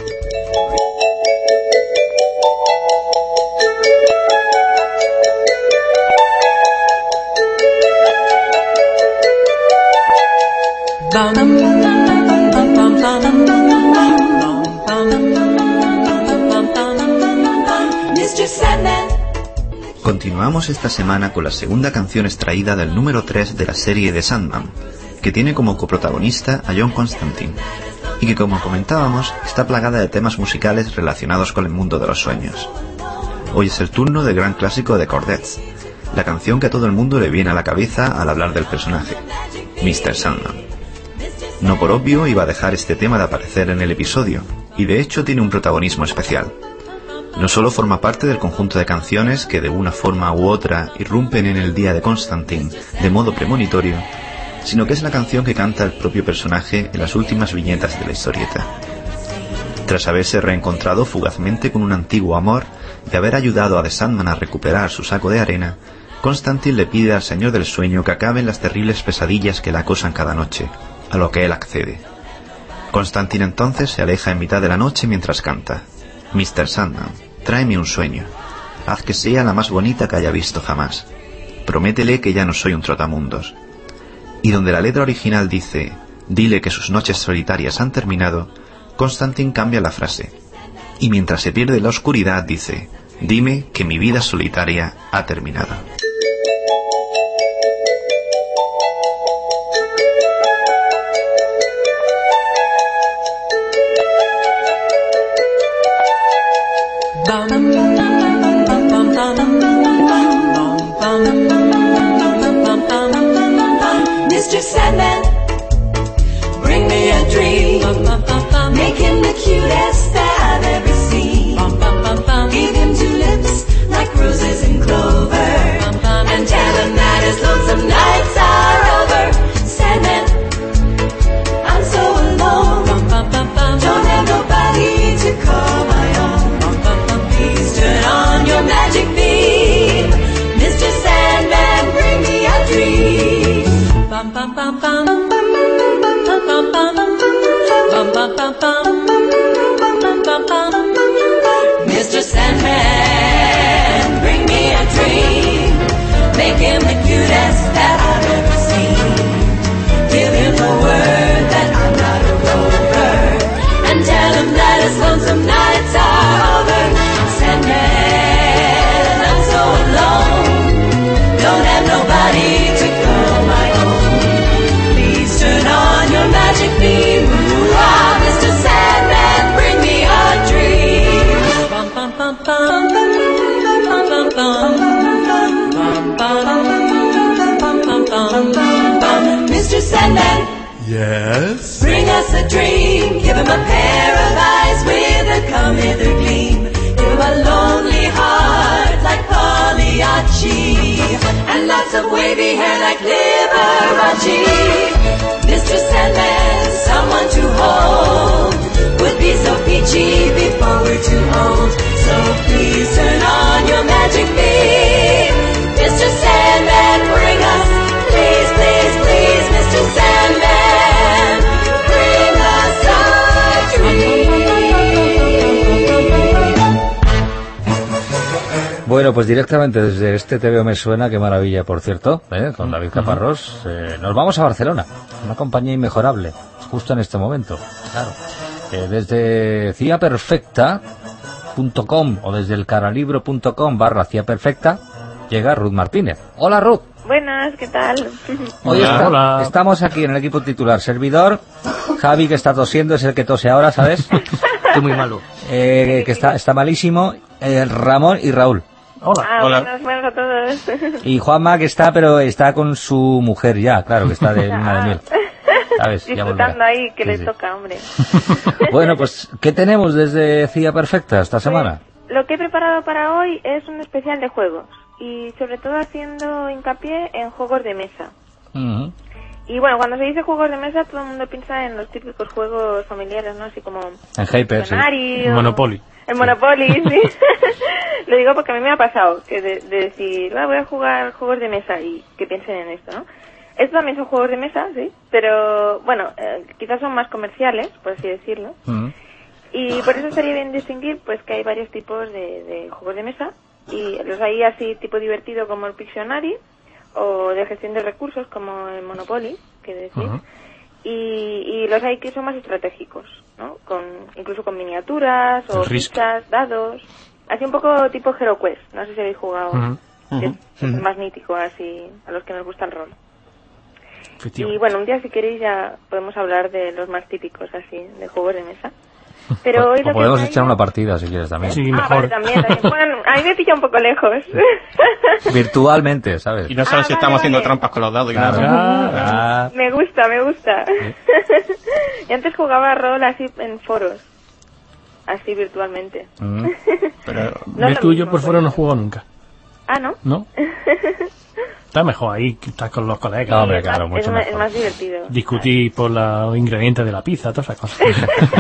Continuamos esta semana con la segunda canción extraída del número 3 de la serie de Sandman, que tiene como coprotagonista a John Constantine, y que, como comentábamos, está plagada de temas musicales relacionados con el mundo de los sueños. Hoy es el turno del gran clásico de Chordettes, la canción que a todo el mundo le viene a la cabeza al hablar del personaje, Mr. Sandman. No por obvio iba a dejar este tema de aparecer en el episodio, y de hecho tiene un protagonismo especial. No solo forma parte del conjunto de canciones que de una forma u otra irrumpen en el día de Constantine de modo premonitorio, sino que es la canción que canta el propio personaje en las últimas viñetas de la historieta. Tras haberse reencontrado fugazmente con un antiguo amor y haber ayudado a The Sandman a recuperar su saco de arena, Constantine le pide al Señor del Sueño que acaben las terribles pesadillas que la acosan cada noche, a lo que él accede. Constantine entonces se aleja en mitad de la noche mientras canta: Mr. Sandman, tráeme un sueño, haz que sea la más bonita que haya visto jamás. Prométele que ya no soy un trotamundos. Y donde la letra original dice, dile que sus noches solitarias han terminado, Constantine cambia la frase. Y mientras se pierde la oscuridad dice, dime que mi vida solitaria ha terminado. Mr. Sandman, bring me a dream. Make him the cutest that I've ever seen. Give him two lips like roses and clover, and tell him that his lonesome nights are over. Sandman, I'm so alone. Don't have nobody to call my own. Please turn on your magic beam. Mr. Sandman, bring me a dream. Bum bum bum bum bum bum bum bum bum bum bum bum. Mr. Sandman, bring me a dream. Make him the cutest that I've ever seen. Give him the word that I'm not a rover, and tell him that his lonesome nights are over. Sandman, I'm so alone. Don't have nobody to call my own. Please turn on your magic beam. Ooh-ah, Mr. Sandman, bring me a dream. Bum bum bum bum bum bum bum bum bum bum bum. Mr. Sandman, Yes? bring us a dream. Give him a pair of eyes with a come hither gleam. Give him a lonely heart like Pagliacci, and lots of wavy hair like Liberace. Mr. Sandman, someone to hold, would be so peachy before we're too old. So please turn on your magic beam. Mr. Sandman, bring us, please, please, please, Mr. Sandman, bring us a dream. Bueno, pues directamente desde este TVO Me Suena, qué maravilla, por cierto, con David Caparrós, nos vamos a Barcelona, una compañía inmejorable, justo en este momento, claro. Desde ciaperfecta.com o desde el caralibro.com/ciaperfecta llega Ruth Martínez. Hola, Ruth. Buenas, ¿qué tal? Hoy Hola. estamos aquí en el equipo titular, servidor, Javi, que está tosiendo, es el que tose ahora, ¿sabes? Estoy muy malo. Que está malísimo, Ramón y Raúl. Hola. Hola. Buenas a todos. Y Juanma, que está, pero está con su mujer ya, claro, que está de luna de miel. ¿Sabes? Ya Disfrutando volverá. ahí, que Sí, le sí. toca, hombre. Bueno, pues, ¿qué tenemos desde CIA Perfecta esta semana? Lo que he preparado para hoy es un especial de juegos, y sobre todo haciendo hincapié en juegos de mesa. Ujú. Y bueno, cuando se dice juegos de mesa, todo el mundo piensa en los típicos juegos familiares, ¿no? Así como En Hyper, sí. Pictionary o- Monopoly. El Monopoly, sí. Lo digo porque a mí me ha pasado, que de decir, voy a jugar juegos de mesa y que piensen en esto, ¿no? Estos también son juegos de mesa, sí, pero bueno, quizás son más comerciales, por así decirlo. Ujú. Y por eso estaría bien distinguir pues que hay varios tipos de juegos de mesa, y los hay así tipo divertido como el Pictionary, o de gestión de recursos como el Monopoly, que decir, Ujú. y los hay que son más estratégicos, ¿no? Incluso con miniaturas o El Risk. fichas, dados, así un poco tipo HeroQuest, no sé si habéis jugado, Ujú. que es el más mítico así a los que nos gusta el rol. Y Efectivamente. bueno, un día si queréis ya podemos hablar de los más típicos así, de juegos de mesa. Pero hoy O lo que podemos traigo- echar una partida si quieres también. Sí, Ah, mejor. vale, también. Bueno, a mí me pilla un poco lejos. Virtualmente, ¿sabes? Y no sabes si vale, estamos haciendo vale. trampas con los dados y Claro. nada. Ah, Me gusta. Y antes jugaba rol así en foros, así virtualmente. mm. Pero No es Ves lo tú, yo mismo, por fuera pues. no juego nunca. Ah, ¿no? ¿No? Está mejor ahí, que estás con los colegas. No, hombre, es claro, más, mucho es más, mejor. es más divertido. Discutir por los ingredientes de la pizza, todas esas cosas.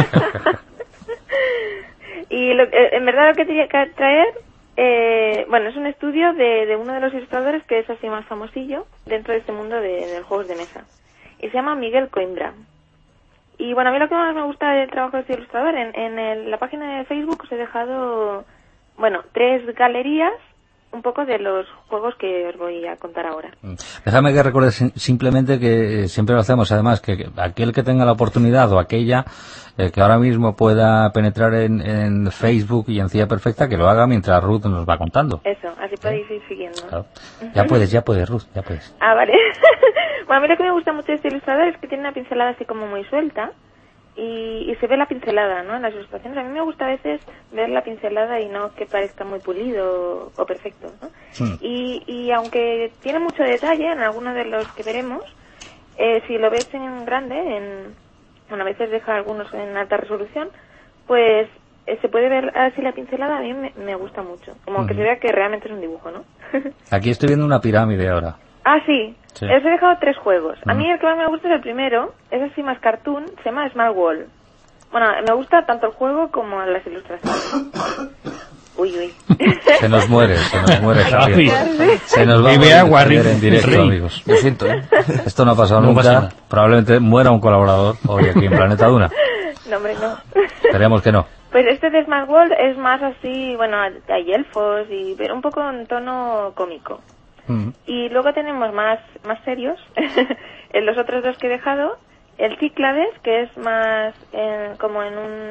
Y en verdad lo que tenía que traer, bueno, es un estudio de uno de los ilustradores que es así más famosillo dentro de este mundo de los juegos de mesa. Y se llama Miguel Coimbra. Y bueno, a mí lo que más me gusta del trabajo de este ilustrador, en la página de Facebook os he dejado bueno, 3 galerías, un poco de los juegos que os voy a contar ahora. Déjame que recuerde simplemente que siempre lo hacemos, además, que aquel que tenga la oportunidad o aquella que ahora mismo pueda penetrar en Facebook y en Cía Perfecta, que lo haga mientras Ruth nos va contando. Eso, así podéis ir siguiendo. Claro. Ya puedes, Ruth, ya puedes. Ah, vale. Bueno, a mí lo que me gusta mucho de este ilustrador es que tiene una pincelada así como muy suelta y se ve la pincelada, ¿no? En las ilustraciones. A mí me gusta a veces ver la pincelada y no que parezca muy pulido o perfecto, ¿no? Y aunque tiene mucho detalle en algunos de los que veremos, si lo ves en grande, bueno, a veces deja algunos en alta resolución, pues se puede ver así la pincelada. A mí me gusta mucho, como que se vea que realmente es un dibujo, ¿no? Aquí estoy viendo una pirámide ahora. Ah, sí. Os he dejado 3 juegos. A mí el que más me gusta es el primero, es así más cartoon, se llama Small Wall. Bueno, me gusta tanto el juego como las ilustraciones. Uy. Se nos muere Javier. Se nos va a morir Javier en directo, amigos. Lo siento, Esto no ha pasado nunca. Probablemente muera un colaborador hoy aquí en Planeta Duna. No, hombre, no. Esperemos que no. Pues este de Small World es más así, bueno, hay elfos, pero un poco en tono cómico. Y luego tenemos más serios, en los otros 2 que he dejado, el Cíclades, que es más como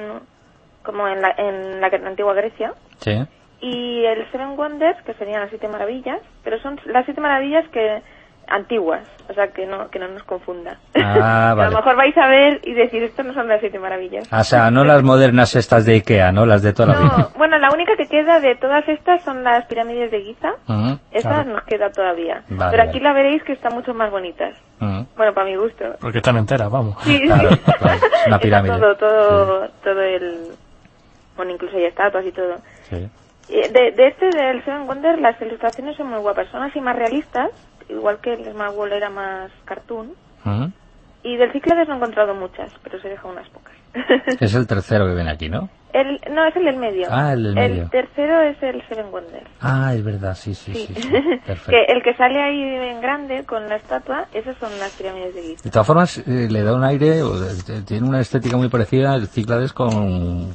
en la antigua Grecia. Sí. Y el Seven Wonders, que serían las 7 maravillas, pero son las 7 maravillas que antiguas, o sea, que no nos confunda. Ah, vale. A lo mejor vais a ver y decir, esto no son las 7 maravillas. O sea, no las modernas estas de Ikea, ¿no? Las de toda la vida. Bueno, la única que queda de todas estas son las pirámides de Giza. Esas nos queda todavía. Vale, pero aquí la veréis que están mucho más bonitas. Bueno, para mi gusto. Porque están enteras, vamos. Sí, claro. Es una pirámide. Todo el... Bueno, incluso hay estatuas y todo. Sí. Del Seven Wonders, las ilustraciones son muy guapas. Son así más realistas, igual que el Small Wall era más cartoon. Y del Cíclades no he encontrado muchas, pero se deja unas pocas. Es el tercero que viene aquí, ¿no? No, es el del medio. Ah, el del medio. El tercero es el Seven Wonders. Ah, es verdad, sí. Perfecto. El que sale ahí en grande con la estatua, esas son las pirámides de Giza. De todas formas, le da un aire, tiene una estética muy parecida el Cíclades con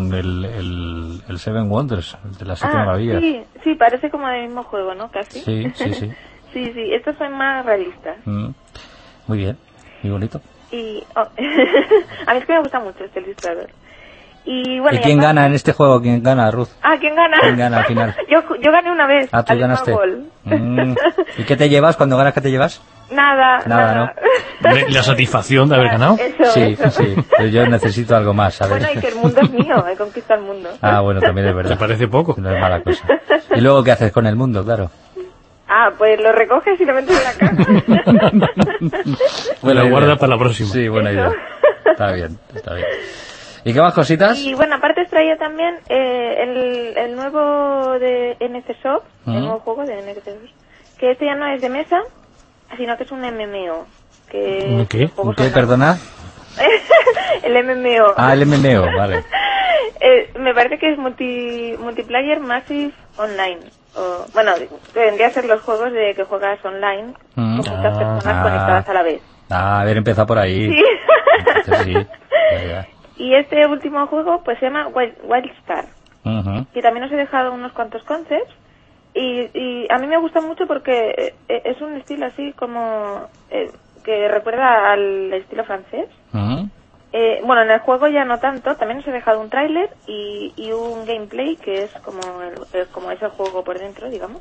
el Seven Wonders, de las 7 maravillas. Sí, parece como del mismo juego, ¿no? Casi. Sí. Sí, estos son más realistas. Muy bien, muy bonito. Y a mí es que me gusta mucho este ilustrador. Y bueno, ¿y quién gana en este juego? ¿Quién gana, Ruth? ¿Quién gana? ¿Quién gana al final? Yo gané una vez. Tú ganaste. ¿Y qué te llevas cuando ganas? ¿Qué te llevas? Nada, ¿no? La satisfacción de haber ganado. Sí. Pero yo necesito algo más, ¿sabes? Bueno, y que el mundo es mío, he conquistado el mundo. Bueno, también es verdad. Me parece poco. No es mala cosa. ¿Y luego qué haces con el mundo, claro? Pues lo recoges y lo metes en la caja. Bueno, lo guardas para la próxima. Sí, buena idea. Está bien. ¿Y qué más cositas? Y bueno, aparte os traía también el nuevo de NCSoft, el nuevo juego de NCSoft, que este ya no es de mesa, sino que es un MMO. ¿Un qué? ¿Un qué, perdona? El MMO. El MMO, vale. Me parece que es Multiplayer Massive Online. Bueno, vendría a ser los juegos de que juegas online con muchas personas conectadas a la vez. Haber empezado por ahí. Sí. Entonces, sí. Ya. Y este último juego pues se llama Wildstar. Y también os he dejado unos cuantos concepts. Y a mí me gusta mucho porque es un estilo así como que recuerda al estilo francés. Bueno, en el juego ya no tanto, también os he dejado un tráiler y un gameplay que es como ese juego por dentro, digamos.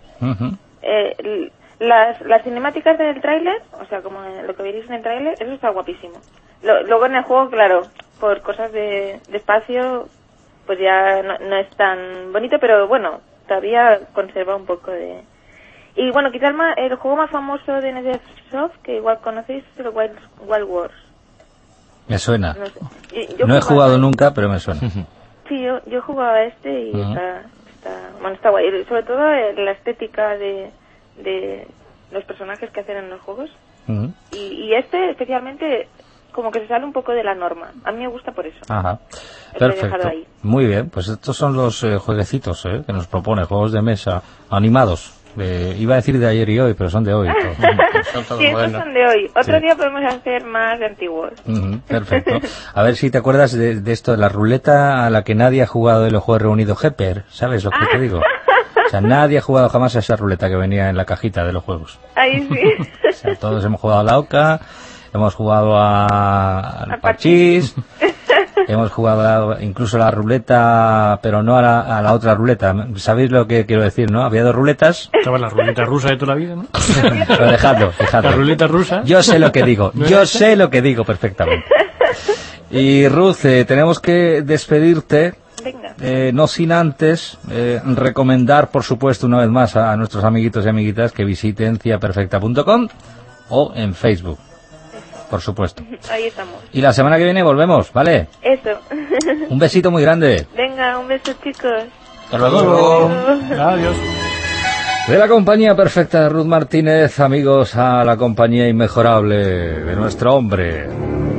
Las cinemáticas del tráiler, o sea, como lo que veréis en el tráiler, eso está guapísimo. Luego en el juego, claro, por cosas de espacio, pues ya no es tan bonito, pero bueno, todavía conserva un poco de... Y bueno, quizás el juego más famoso de NCSoft, que igual conocéis, es el Wild Wars. Me suena. No sé. No he jugado nunca, pero me suena. Sí, yo jugaba este y está guay. Sobre todo la estética de los personajes que hacen en los juegos. Y este especialmente como que se sale un poco de la norma. A mí me gusta por eso. Ajá. Perfecto. Muy bien, pues estos son los jueguecitos que nos propone, juegos de mesa animados. Iba a decir de ayer y hoy, pero son de hoy. Son todos Sí, estos modernos. son de hoy. Otro Sí. día podemos hacer más de antiguos. Perfecto. A ver si te acuerdas de esto, de la ruleta a la que nadie ha jugado de los Juegos Reunidos Hepper. ¿Sabes lo que te digo? O sea, nadie ha jugado jamás a esa ruleta que venía en la cajita de los juegos. Ahí sí. O sea, todos hemos jugado a la oca, hemos jugado al parchís, hemos jugado incluso a la ruleta, pero no a la otra ruleta. ¿Sabéis lo que quiero decir, no? Había dos ruletas. Estaba la ruleta rusa de toda la vida, ¿no? Pero dejadlo. La ruleta rusa. Yo sé lo que digo, perfectamente. Y Ruth, tenemos que despedirte. Venga. No sin antes recomendar, por supuesto, una vez más a nuestros amiguitos y amiguitas que visiten ciaperfecta.com o en Facebook, por supuesto. Ahí estamos. Y la semana que viene volvemos, ¿vale? Eso. Un besito muy grande. Venga, un beso, chicos. Hasta luego. Adiós. De la compañía perfecta de Ruth Martínez, amigos, a la compañía inmejorable de nuestro hombre.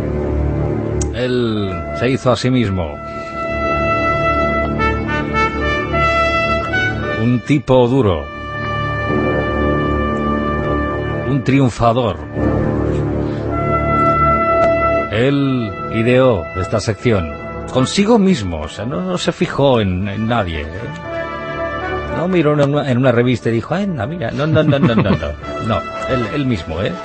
Él se hizo a sí mismo un tipo duro, un triunfador. Él ideó esta sección consigo mismo, o sea, no se fijó en nadie, ¿eh? No miró en una revista y dijo, anda, mira, no, él mismo, ¿eh?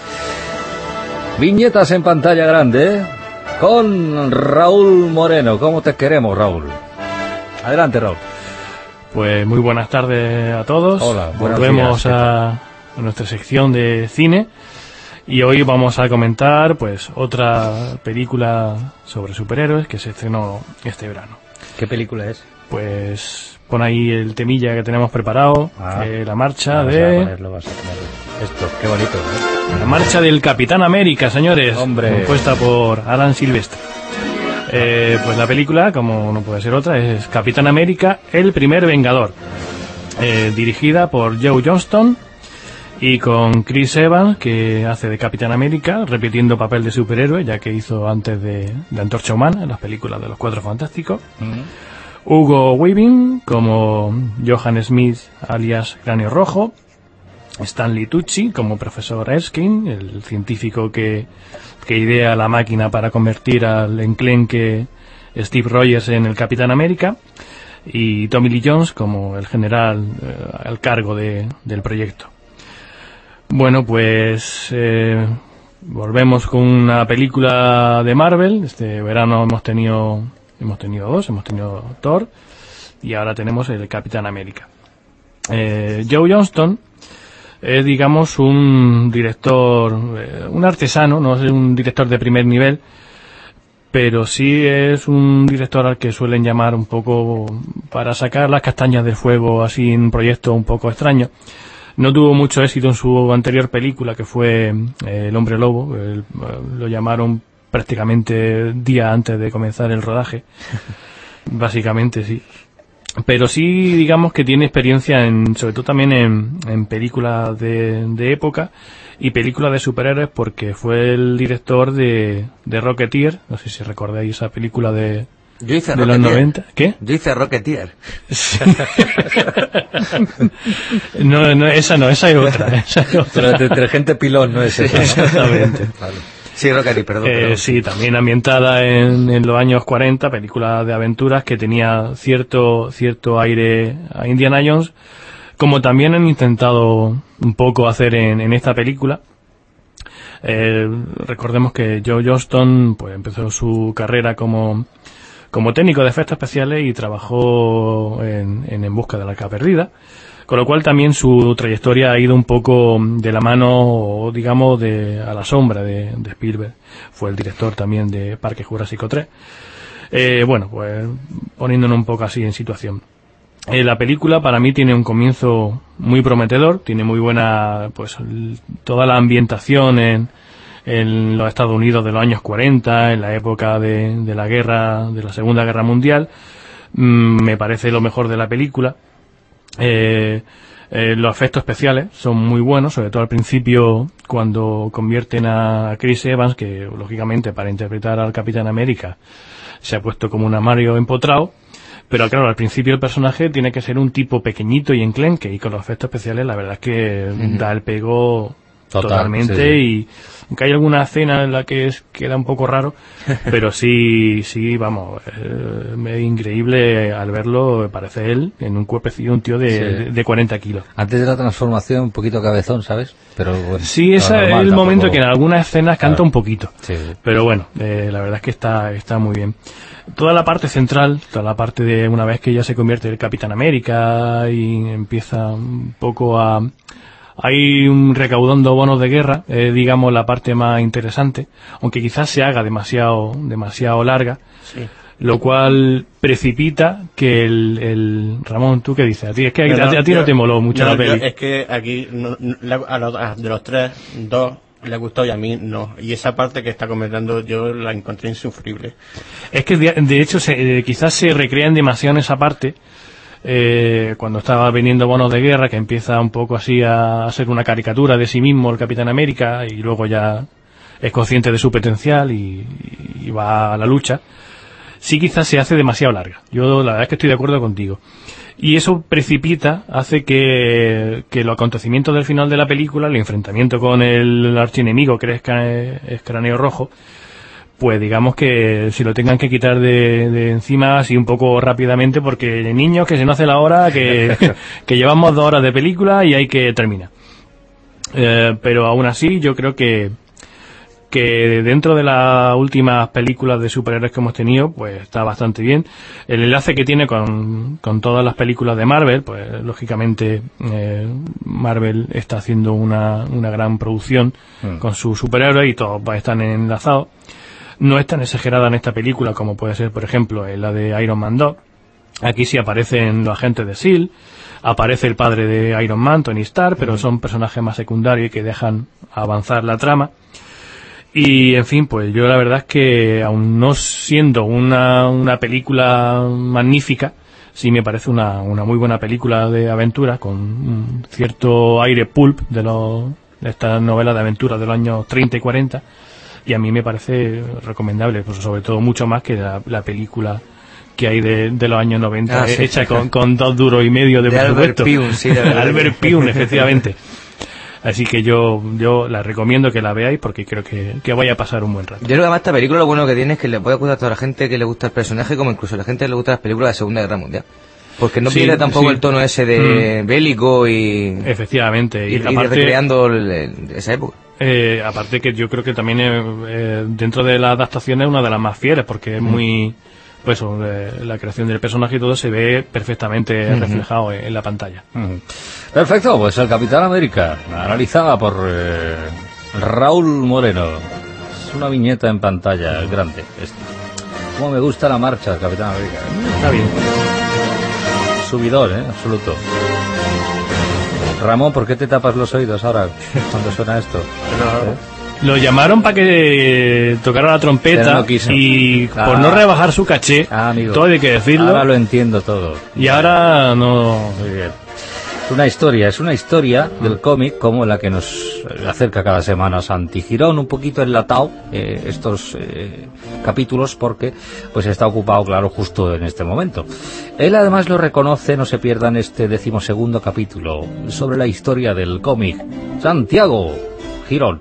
Viñetas en pantalla grande, ¿eh? Con Raúl Moreno. ¿Cómo te queremos, Raúl? Adelante, Raúl. Pues muy buenas tardes a todos. Hola, buenos Volvemos días. a nuestra sección de cine y hoy vamos a comentar pues otra película sobre superhéroes que se estrenó este verano. ¿Qué película es? Pues pon ahí el temilla que tenemos preparado, la marcha Vas a de ponerlo. Esto, qué bonito, ¿eh? la marcha del Capitán América, señores, Hombre. compuesta por Alan Silvestre. Pues la película, como no puede ser otra, es Capitán América, el primer Vengador, dirigida por Joe Johnston y con Chris Evans, que hace de Capitán América, repitiendo papel de superhéroe, ya que hizo antes de Antorcha Humana en las películas de los Cuatro Fantásticos. Hugo Weaving como Johann Smith, alias Cráneo Rojo. Stanley Tucci como profesor Erskine, el científico que idea la máquina para convertir al enclenque Steve Rogers en el Capitán América, y Tommy Lee Jones como el general al cargo del proyecto. Bueno, pues volvemos con una película de Marvel. Este verano hemos tenido dos, hemos tenido Thor y ahora tenemos el Capitán América. Joe Johnston es, digamos, un director, un artesano, no es un director de primer nivel, pero sí es un director al que suelen llamar un poco para sacar las castañas del fuego, así en un proyecto un poco extraño. No tuvo mucho éxito en su anterior película, que fue El Hombre Lobo. Lo llamaron prácticamente día antes de comenzar el rodaje. Básicamente, sí. Pero sí, digamos que tiene experiencia sobre todo también en películas de época y películas de superhéroes, porque fue el director de Rocketeer. No sé si recordáis esa película de los 90. ¿Qué? Yo hice Rocketeer. No, esa es otra. Pero el detergente pilón no es eso. Exactamente. Vale. Sí, Rocketeer, perdón. Sí, también ambientada en los años 40, película de aventuras que tenía cierto aire a Indiana Jones, como también han intentado un poco hacer en esta película. Recordemos que Joe Johnston pues empezó su carrera como técnico de efectos especiales y trabajó en busca de la arca perdida, con lo cual también su trayectoria ha ido un poco de la mano, digamos, a la sombra de Spielberg. Fue el director también de Parque Jurásico 3. Bueno, pues poniéndonos un poco así en situación. La película para mí tiene un comienzo muy prometedor, tiene muy buena, pues, toda la ambientación en los Estados Unidos de los años 40, en la época de la Segunda Guerra Mundial. Me parece lo mejor de la película. Los efectos especiales son muy buenos, sobre todo al principio, cuando convierten a Chris Evans, que lógicamente para interpretar al Capitán América se ha puesto como un armario empotrado, Pero claro, al principio el personaje tiene que ser un tipo pequeñito y enclenque, y con los efectos especiales la verdad es que da el pego totalmente, sí. Y aunque hay alguna escena en la que queda un poco raro, pero sí, vamos, es increíble al verlo, me parece él, en un cuerpecillo, un tío de 40 kilos. Antes de la transformación, un poquito cabezón, ¿sabes? Pero bueno, sí, ese es el momento que en algunas escenas canta un poquito. Sí. Pero bueno, la verdad es que está muy bien. Toda la parte central, toda la parte de una vez que ya se convierte en el Capitán América y empieza un poco a ir recaudando bonos de guerra, digamos la parte más interesante, aunque quizás se haga demasiado larga, Sí. lo cual precipita que el Ramón, ¿tú qué dices? A ti es que a ti no te moló mucho la peli. Es que aquí de los tres, dos le gustó y a mí no. Y esa parte que está comentando yo la encontré insufrible. Es que de hecho quizás se recrean demasiado en esa parte. Cuando estaba viniendo bonos de guerra, que empieza un poco así a ser una caricatura de sí mismo el Capitán América, y luego ya es consciente de su potencial y va a la lucha. Sí, quizás se hace demasiado larga. Yo la verdad es que estoy de acuerdo contigo. Y eso precipita, hace que los acontecimientos del final de la película, el enfrentamiento con el archienemigo, que es Cráneo Rojo, pues digamos que si lo tengan que quitar de encima así un poco rápidamente, porque niños, que se nos hace la hora, que llevamos 2 horas de película y hay que terminar. Pero aún así yo creo que dentro de las últimas películas de superhéroes que hemos tenido, pues está bastante bien. El enlace que tiene con todas las películas de Marvel, pues lógicamente Marvel está haciendo una gran producción con sus superhéroes y todos están enlazados. No es tan exagerada en esta película como puede ser, por ejemplo, en la de Iron Man 2. Aquí sí aparecen los agentes de S.H.I.E.L.D., aparece el padre de Iron Man, Tony Stark, pero son personajes más secundarios y que dejan avanzar la trama. Y, en fin, pues yo la verdad es que, aun no siendo una película magnífica, sí me parece una muy buena película de aventura, con un cierto aire pulp de estas novelas de aventura de los años 30 y 40, y a mí me parece recomendable, pues sobre todo mucho más que la película que hay de los años 90, hecha con 2 duros y medio de Albert Pyun, sí, Albert Pyun, efectivamente. Así que yo la recomiendo que la veáis, porque creo que vaya a pasar un buen rato. Yo creo que además esta película lo bueno que tiene es que le puede gustar a toda la gente que le gusta el personaje, como incluso a la gente que le gugusta las películas de Segunda Guerra Mundial. Porque no pierde tampoco el tono ese de bélico y... Efectivamente. Y aparte, recreando esa época. Aparte que yo creo que también dentro de la adaptación es una de las más fieles, porque es muy... Pues la creación del personaje y todo se ve perfectamente reflejado en la pantalla. Perfecto, pues el Capitán América, analizada por Raúl Moreno. Es una viñeta en pantalla grande. Cómo me gusta la marcha del Capitán América. Está bien. Subidor, absoluto. Ramón, ¿por qué te tapas los oídos ahora cuando suena esto? Lo llamaron para que tocara la trompeta no quiso. Y por no rebajar su caché, amigo, todo hay que decirlo. Ahora lo entiendo todo. Y ahora no... Muy bien. Es una historia del cómic como la que nos acerca cada semana Santi Girón, un poquito enlatado estos capítulos porque pues está ocupado, claro, justo en este momento. Él además lo reconoce, no se pierdan este 12º capítulo sobre la historia del cómic. Santiago Girón.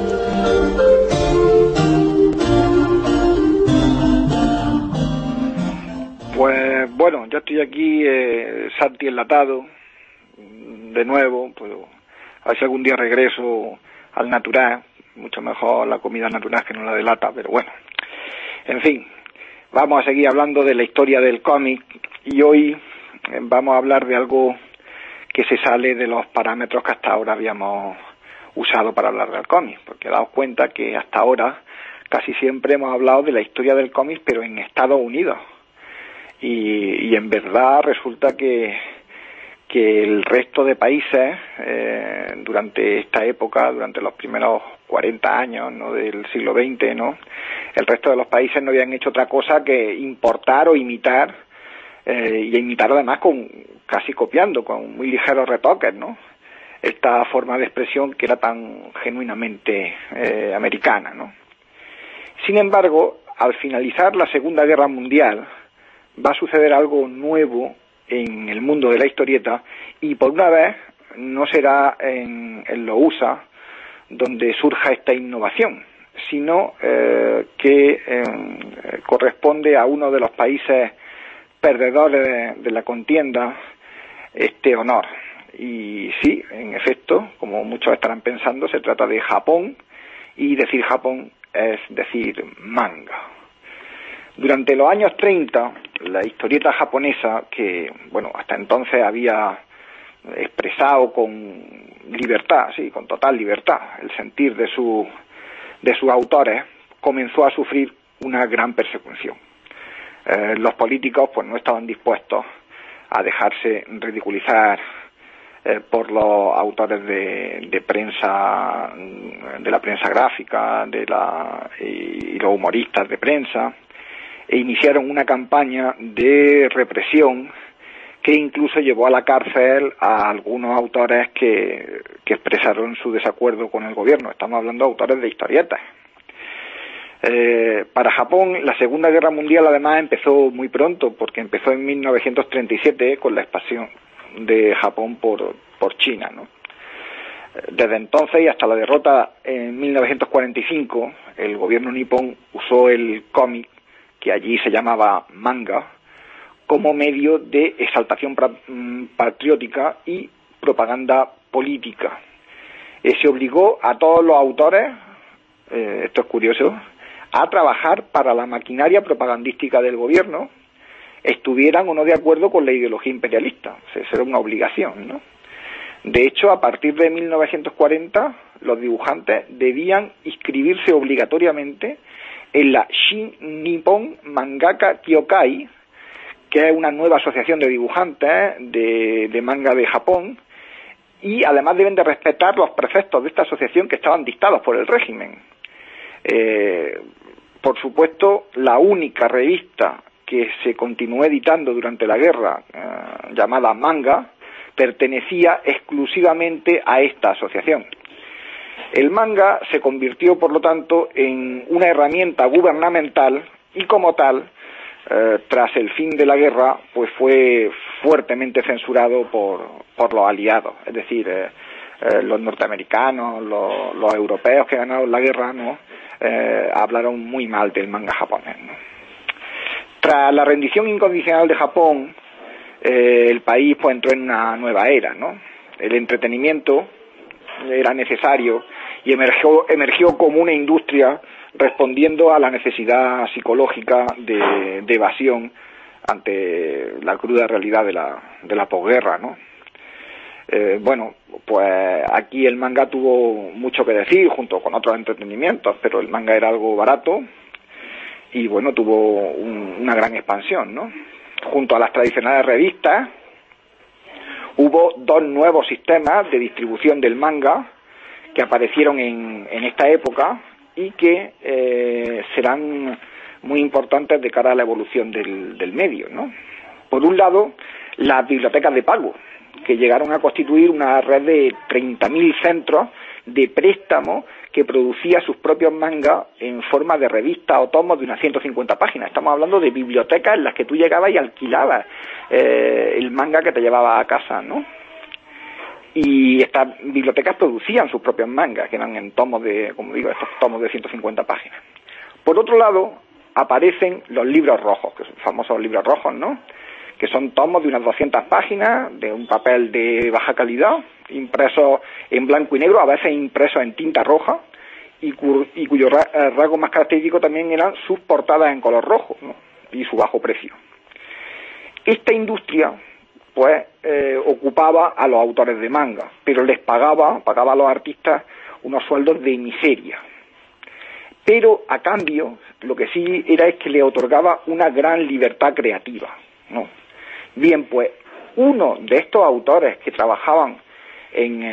Pues bueno, ya estoy aquí, Santi enlatado, de nuevo, pues a ver si algún día regreso al natural, mucho mejor la comida natural que no la de lata, pero bueno. En fin, vamos a seguir hablando de la historia del cómic y hoy vamos a hablar de algo que se sale de los parámetros que hasta ahora habíamos usado para hablar del cómic, porque daos cuenta que hasta ahora casi siempre hemos hablado de la historia del cómic, pero en Estados Unidos. Y en verdad resulta que el resto de países durante esta época, durante los primeros 40 años, ¿no?, del siglo XX, ¿no?, el resto de los países no habían hecho otra cosa que importar o imitar, y imitar además casi copiando, con muy ligeros retoques, ¿no?, esta forma de expresión que era tan genuinamente americana, ¿no? Sin embargo, al finalizar la Segunda Guerra Mundial, va a suceder algo nuevo en el mundo de la historieta, y por una vez no será en los USA donde surja esta innovación, sino que corresponde a uno de los países perdedores de la contienda este honor. Y sí, en efecto, como muchos estarán pensando, se trata de Japón, y decir Japón es decir manga. Durante los años 30, la historieta japonesa, que bueno, hasta entonces había expresado con libertad, sí, con total libertad, el sentir de sus autores, comenzó a sufrir una gran persecución. Los políticos pues no estaban dispuestos a dejarse ridiculizar por los autores de prensa, de la prensa gráfica, y los humoristas de prensa, e iniciaron una campaña de represión que incluso llevó a la cárcel a algunos autores que expresaron su desacuerdo con el gobierno. Estamos hablando de autores de historietas. Para Japón, la Segunda Guerra Mundial además empezó muy pronto, porque empezó en 1937 con la expansión de Japón por China, ¿no? Desde entonces y hasta la derrota en 1945, el gobierno nipón usó el cómic, que allí se llamaba manga, como medio de exaltación patriótica y propaganda política. Se obligó a todos los autores, esto es curioso, a trabajar para la maquinaria propagandística del gobierno, estuvieran o no de acuerdo con la ideología imperialista. O sea, eso era una obligación, ¿no? De hecho, a partir de 1940, los dibujantes debían inscribirse obligatoriamente en la Shin Nippon Mangaka Kyokai, que es una nueva asociación de dibujantes de manga de Japón, y además deben de respetar los preceptos de esta asociación que estaban dictados por el régimen. Por supuesto, la única revista que se continuó editando durante la guerra, llamada Manga, pertenecía exclusivamente a esta asociación. El manga se convirtió, por lo tanto, en una herramienta gubernamental y, como tal, tras el fin de la guerra, pues fue fuertemente censurado por los aliados, es decir, los norteamericanos, los europeos que ganaron la guerra, ¿no? Hablaron muy mal del manga japonés, ¿no? Tras la rendición incondicional de Japón, el país pues entró en una nueva era, ¿no? El entretenimiento era necesario y emergió como una industria respondiendo a la necesidad psicológica de evasión ante la cruda realidad de la posguerra, ¿no? Bueno, pues aquí el manga tuvo mucho que decir junto con otros entretenimientos, pero el manga era algo barato y bueno, tuvo una gran expansión, ¿no? Junto a las tradicionales revistas hubo dos nuevos sistemas de distribución del manga que aparecieron en esta época y que serán muy importantes de cara a la evolución del medio, ¿no? Por un lado, las bibliotecas de pago, que llegaron a constituir una red de 30.000 centros de préstamo que producía sus propios mangas en forma de revistas o tomos de unas 150 páginas. Estamos hablando de bibliotecas en las que tú llegabas y alquilabas el manga que te llevabas a casa, ¿no? Y estas bibliotecas producían sus propios mangas, que eran en tomos de, como digo, estos tomos de 150 páginas. Por otro lado, aparecen los libros rojos, que son famosos libros rojos, ¿no? Que son tomos de unas 200 páginas, de un papel de baja calidad, impresos en blanco y negro, a veces impresos en tinta roja, y cuyo rasgo más característico también eran sus portadas en color rojo, ¿no? Y su bajo precio. Esta industria, pues, ocupaba a los autores de manga, pero les pagaba a los artistas unos sueldos de miseria. Pero, a cambio, lo que sí era es que le otorgaba una gran libertad creativa, ¿no? Bien, pues, uno de estos autores que trabajaban en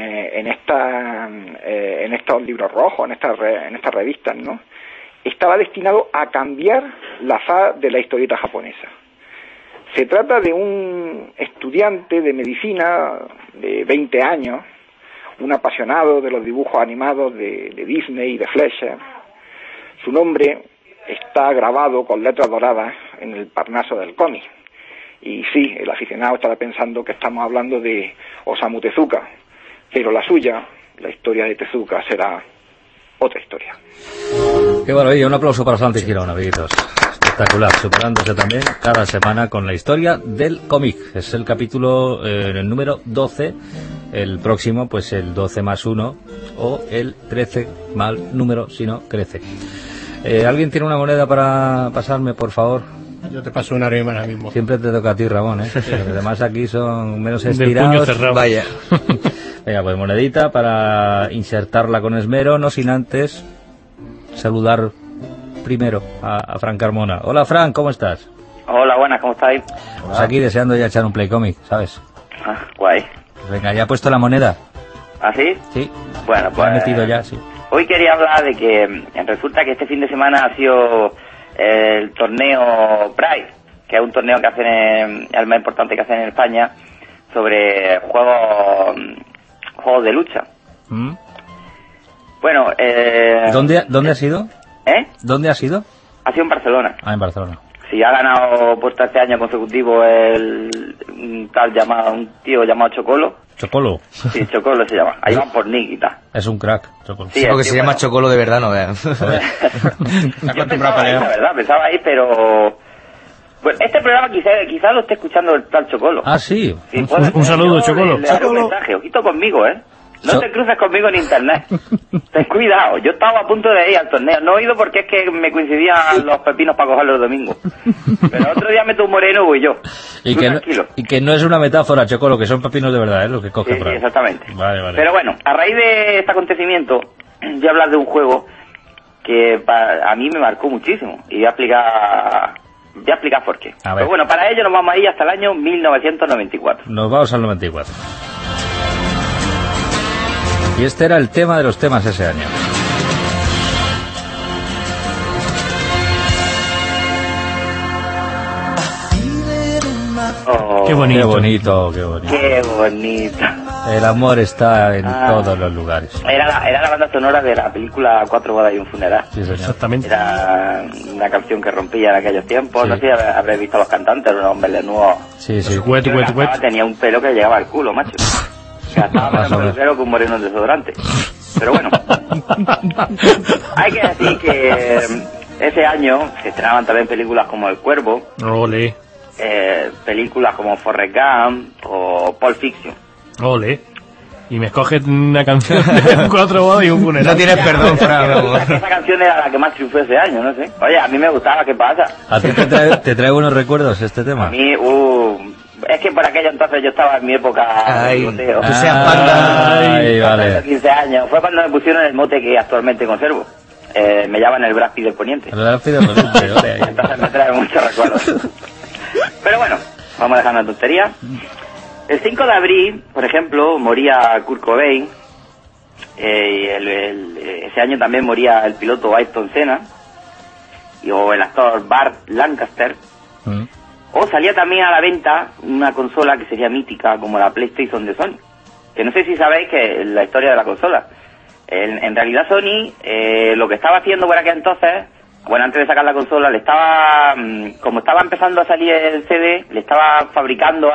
estos libros rojos, en estas revistas, ¿no? Estaba destinado a cambiar la faz de la historieta japonesa. Se trata de un estudiante de medicina de 20 años, un apasionado de los dibujos animados de Disney y de Fleischer. Su nombre está grabado con letras doradas en el Parnaso del cómic. Y sí, el aficionado estará pensando que estamos hablando de Osamu Tezuka, pero la suya, la historia de Tezuka, será otra historia. Qué maravilla, un aplauso para Santi Girón, amiguitos. Espectacular, superándose también cada semana con la historia del cómic. Es el capítulo el número 12, el próximo pues el 12 más 1 o el 13 mal número si no crece. ¿Alguien tiene una moneda para pasarme, por favor? Yo te paso una ahora mismo. Siempre te toca a ti, Ramón, ¿eh? Los demás aquí son menos Del estirados. puño cerrado. Vaya. Venga, pues monedita para insertarla con esmero, no sin antes saludar primero a Fran Carmona. Hola, Fran, ¿cómo estás? Hola, buenas, ¿cómo estáis? Pues aquí deseando ya echar un play cómic, ¿sabes? Ah, guay. Venga, ¿ya ha puesto la moneda? ¿Ah, sí? Sí. Bueno, pues... La he metido ya, sí. Hoy quería hablar de que resulta que este fin de semana ha sido el torneo Pride, que es un torneo que hacen, el más importante que hacen en España, sobre juegos de lucha. ¿Mm? Bueno, ¿Dónde ha sido? ¿Dónde ha sido? Ha sido en Barcelona. Ah, en Barcelona. Sí, ha ganado por 13 años consecutivos un tío llamado Chocolo. ¿Chocolo? Sí, Chocolo se llama. Ahí van por Nick y tal. Es un crack, Chocolo. Sí, Porque se llama Chocolo de verdad, no vean. Yo pensaba ahí, la verdad, pensaba ahí, pero... Pues este programa quizá lo esté escuchando el tal Chocolo. Ah, sí. Sí, Un saludo, Chocolo. Le daré un mensaje. Ojito conmigo, ¿eh? No te cruces conmigo en internet. Ten cuidado. Yo estaba a punto de ir al torneo. No he ido porque es que me coincidían los pepinos para coger los domingos. Pero otro día meto un moreno y voy yo. Y que no es una metáfora, Chocolo, que son pepinos de verdad, ¿eh? Lo que coge. Sí, exactamente. Vale. Pero bueno, a raíz de este acontecimiento, voy a hablar de un juego que a mí me marcó muchísimo. Y voy a explicar por qué. Pero bueno, para ello nos vamos a ir hasta el año 1994. Nos vamos al 94. Y este era el tema de los temas ese año. Oh, qué bonito. Qué bonito. Qué bonito. El amor está en todos los lugares. Era la banda sonora de la película Cuatro bodas y un funeral. Sí, señor. Exactamente. Era una canción que rompía en aquellos tiempos. Sí. No sé si habréis visto a los cantantes, era un hombre desnudo. Sí, sí. Tenía un pelo que llegaba al culo, macho. Gastaba menos por el pelo que un moreno en desodorante. Pero bueno, hay que decir que ese año se estrenaban también películas como El Cuervo. Ole. Películas como Forrest Gump o Pulp Fiction. Ole. Y me escoges una canción de Cuatro bodas y un funeral. No tienes perdón, Fran. Esa canción era la que más triunfó ese año, no sé. Oye, a mí me gustaba, ¿qué pasa? ¿A ti te trae buenos recuerdos este tema? A mí, es que por aquello entonces yo estaba en mi época de bigoteo. Tú seas panda. Ay, vale. 15 años. Fue cuando me pusieron el mote que actualmente conservo. Me llaman el Brad Pitt del Poniente. El Brad Pitt del Poniente, ole. Entonces me trae muchos recuerdos. Pero bueno, vamos a dejar una tontería. El 5 de abril, por ejemplo, moría Kurt Cobain. Ese año también moría el piloto Ayrton Senna. O el actor Burt Lancaster. O salía también a la venta una consola que sería mítica como la PlayStation de Sony. Que no sé si sabéis que la historia de la consola. En realidad Sony lo que estaba haciendo por aquel entonces, bueno, antes de sacar la consola, como estaba empezando a salir el CD, le estaba fabricando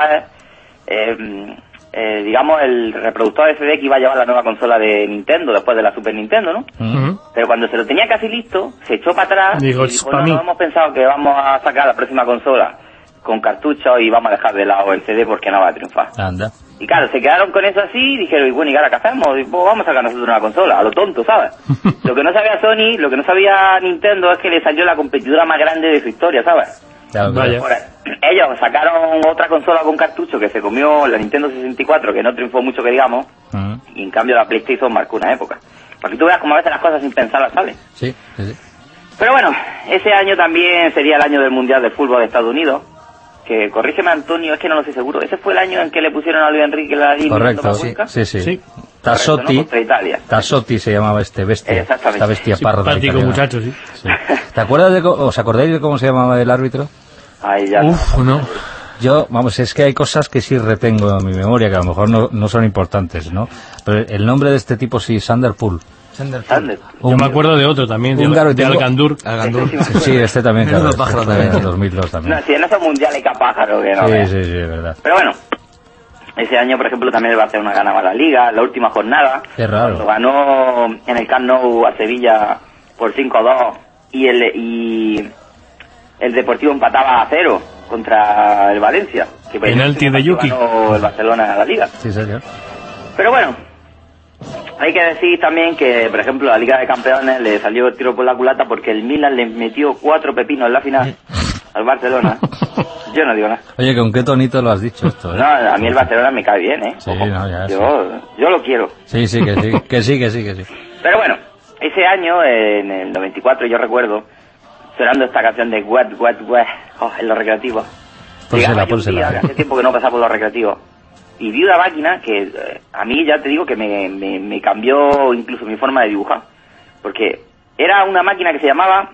digamos el reproductor de CD que iba a llevar la nueva consola de Nintendo después de la Super Nintendo, ¿no? Pero cuando se lo tenía casi listo, se echó para atrás y dijo, no, hemos pensado que vamos a sacar la próxima consola con cartuchos y vamos a dejar de lado el CD porque no va a triunfar. Anda. Y claro, se quedaron con eso así y dijeron, y bueno, ¿y ahora qué hacemos? Y, pues, vamos a sacar nosotros una consola, a lo tonto, ¿sabes? Lo que no sabía Sony, lo que no sabía Nintendo es que le salió la competidora más grande de su historia, ¿sabes? Claro, vaya. Ellos sacaron otra consola con cartucho que se comió la Nintendo 64, que no triunfó mucho que digamos, y en cambio la PlayStation marcó una época. Para que tú veas cómo a veces las cosas sin pensarlas salen. Sí. Pero bueno, ese año también sería el año del Mundial de Fútbol de Estados Unidos. Que corrígeme, Antonio, es que no lo sé seguro. ¿Ese fue el año en que le pusieron a Luis Enrique la línea? Correcto, sí. Tassotti, ¿no? Contra Italia. Tassotti se llamaba este bestia. Exactamente. Esta bestia parda. Simpático muchacho, sí. ¿Te acuerdas os acordáis de cómo se llamaba el árbitro? Ay, ya. No. Yo, vamos, es que hay cosas que sí retengo en mi memoria, que a lo mejor no son importantes, ¿no? Pero el nombre de este tipo sí, Sander Pool. Thunderfoot. Yo me acuerdo de otro también, de Algandur. Sí, este también, claro. Menudo pájaro también. 2002 también. No, si en esos mundiales que pájaro que no. Sí, veas. sí, es verdad. Pero bueno, ese año, por ejemplo, también el Barcelona ganaba la Liga, la última jornada. Qué raro. Cuando ganó en el Camp Nou a Sevilla por 5-2 y el Deportivo empataba a 0 contra el Valencia. Que penalti de Yuki. Ganó el Barcelona a la Liga. Sí, señor. Pero bueno, hay que decir también que, por ejemplo, la Liga de Campeones le salió el tiro por la culata porque el Milan le metió 4 pepinos en la final al Barcelona. Yo no digo nada. Oye, ¿con qué tonito lo has dicho esto? No, a mí el Barcelona me cae bien, ¿eh? Sí, no, ya. Yo lo quiero. Sí, que sí. Pero bueno, ese año, en el 94, yo recuerdo, sonando esta canción de Wet, en los recreativos. Pónsela. Hace tiempo que no pasaba por los recreativos. Y vi una máquina que a mí ya te digo que me cambió incluso mi forma de dibujar. Porque era una máquina que se llamaba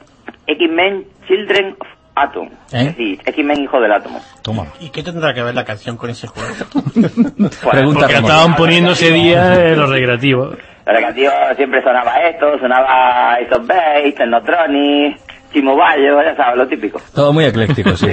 X-Men Children of Atom. Es decir, X-Men Hijo del Átomo. Toma. ¿Y qué tendrá que ver la canción con ese juego? Porque estaban poniendo ese día los recreativos. Los recreativos siempre sonaba esto, sonaba Ace of Base, Technotronic, Chimobayo, ya sabes, lo típico. Todo muy ecléctico, sí.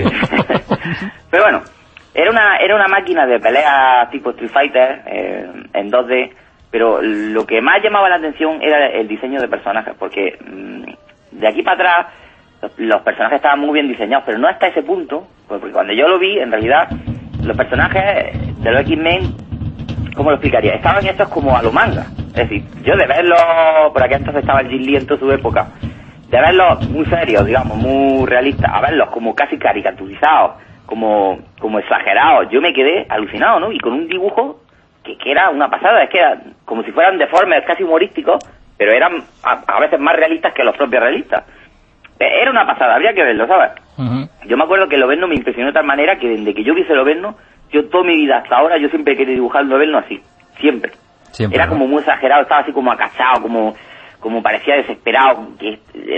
Pero bueno, era una máquina de pelea tipo Street Fighter en 2D, pero lo que más llamaba la atención era el diseño de personajes, porque de aquí para atrás los personajes estaban muy bien diseñados, pero no hasta ese punto, porque cuando yo lo vi, en realidad, los personajes de los X-Men, ¿cómo lo explicaría? Estaban hechos como a lo manga. Es decir, yo de verlos, por aquí entonces estaba el Jin Lee en toda su época, de verlos muy serios, digamos, muy realistas, a verlos como casi caricaturizados, como exagerados, yo me quedé alucinado, ¿no? Y con un dibujo que era una pasada, es que era como si fueran deformes, casi humorísticos, pero eran a veces más realistas que los propios realistas. Era una pasada, habría que verlo, ¿sabes? Yo me acuerdo que Lobezno me impresionó de tal manera que desde que yo vi ese Lobezno, yo toda mi vida hasta ahora, yo siempre he querido dibujar Lobezno así, siempre. Era como muy exagerado, estaba así como acachado, como parecía desesperado, que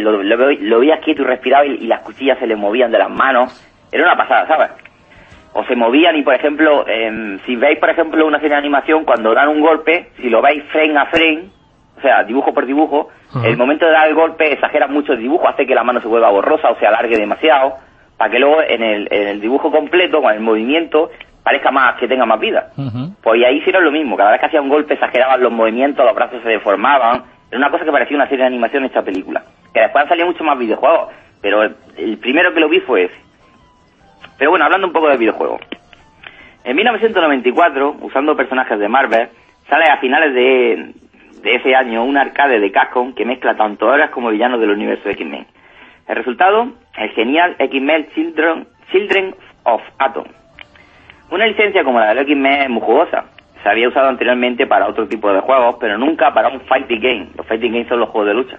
lo veías quieto y respirado y las cuchillas se le movían de las manos. Era una pasada, ¿sabes? O se movían y, por ejemplo, si veis, por ejemplo, una serie de animación, cuando dan un golpe, si lo veis frame a frame, o sea, dibujo por dibujo, el momento de dar el golpe exagera mucho el dibujo, hace que la mano se vuelva borrosa o se alargue demasiado, para que luego en el dibujo completo, con el movimiento, parezca más, que tenga más vida. Pues y ahí hicieron lo mismo, cada vez que hacía un golpe exageraban los movimientos, los brazos se deformaban, era una cosa que parecía una serie de animación hecha película. Que después han salido muchos más videojuegos, pero el primero que lo vi fue ese. Pero bueno, hablando un poco del videojuego. En 1994, usando personajes de Marvel, sale a finales de ese año un arcade de Capcom que mezcla tanto héroes como villanos del universo de X-Men. El resultado, el genial X-Men Children of Atom. Una licencia como la de X-Men es muy jugosa. Se había usado anteriormente para otro tipo de juegos, pero nunca para un fighting game. Los fighting games son los juegos de lucha.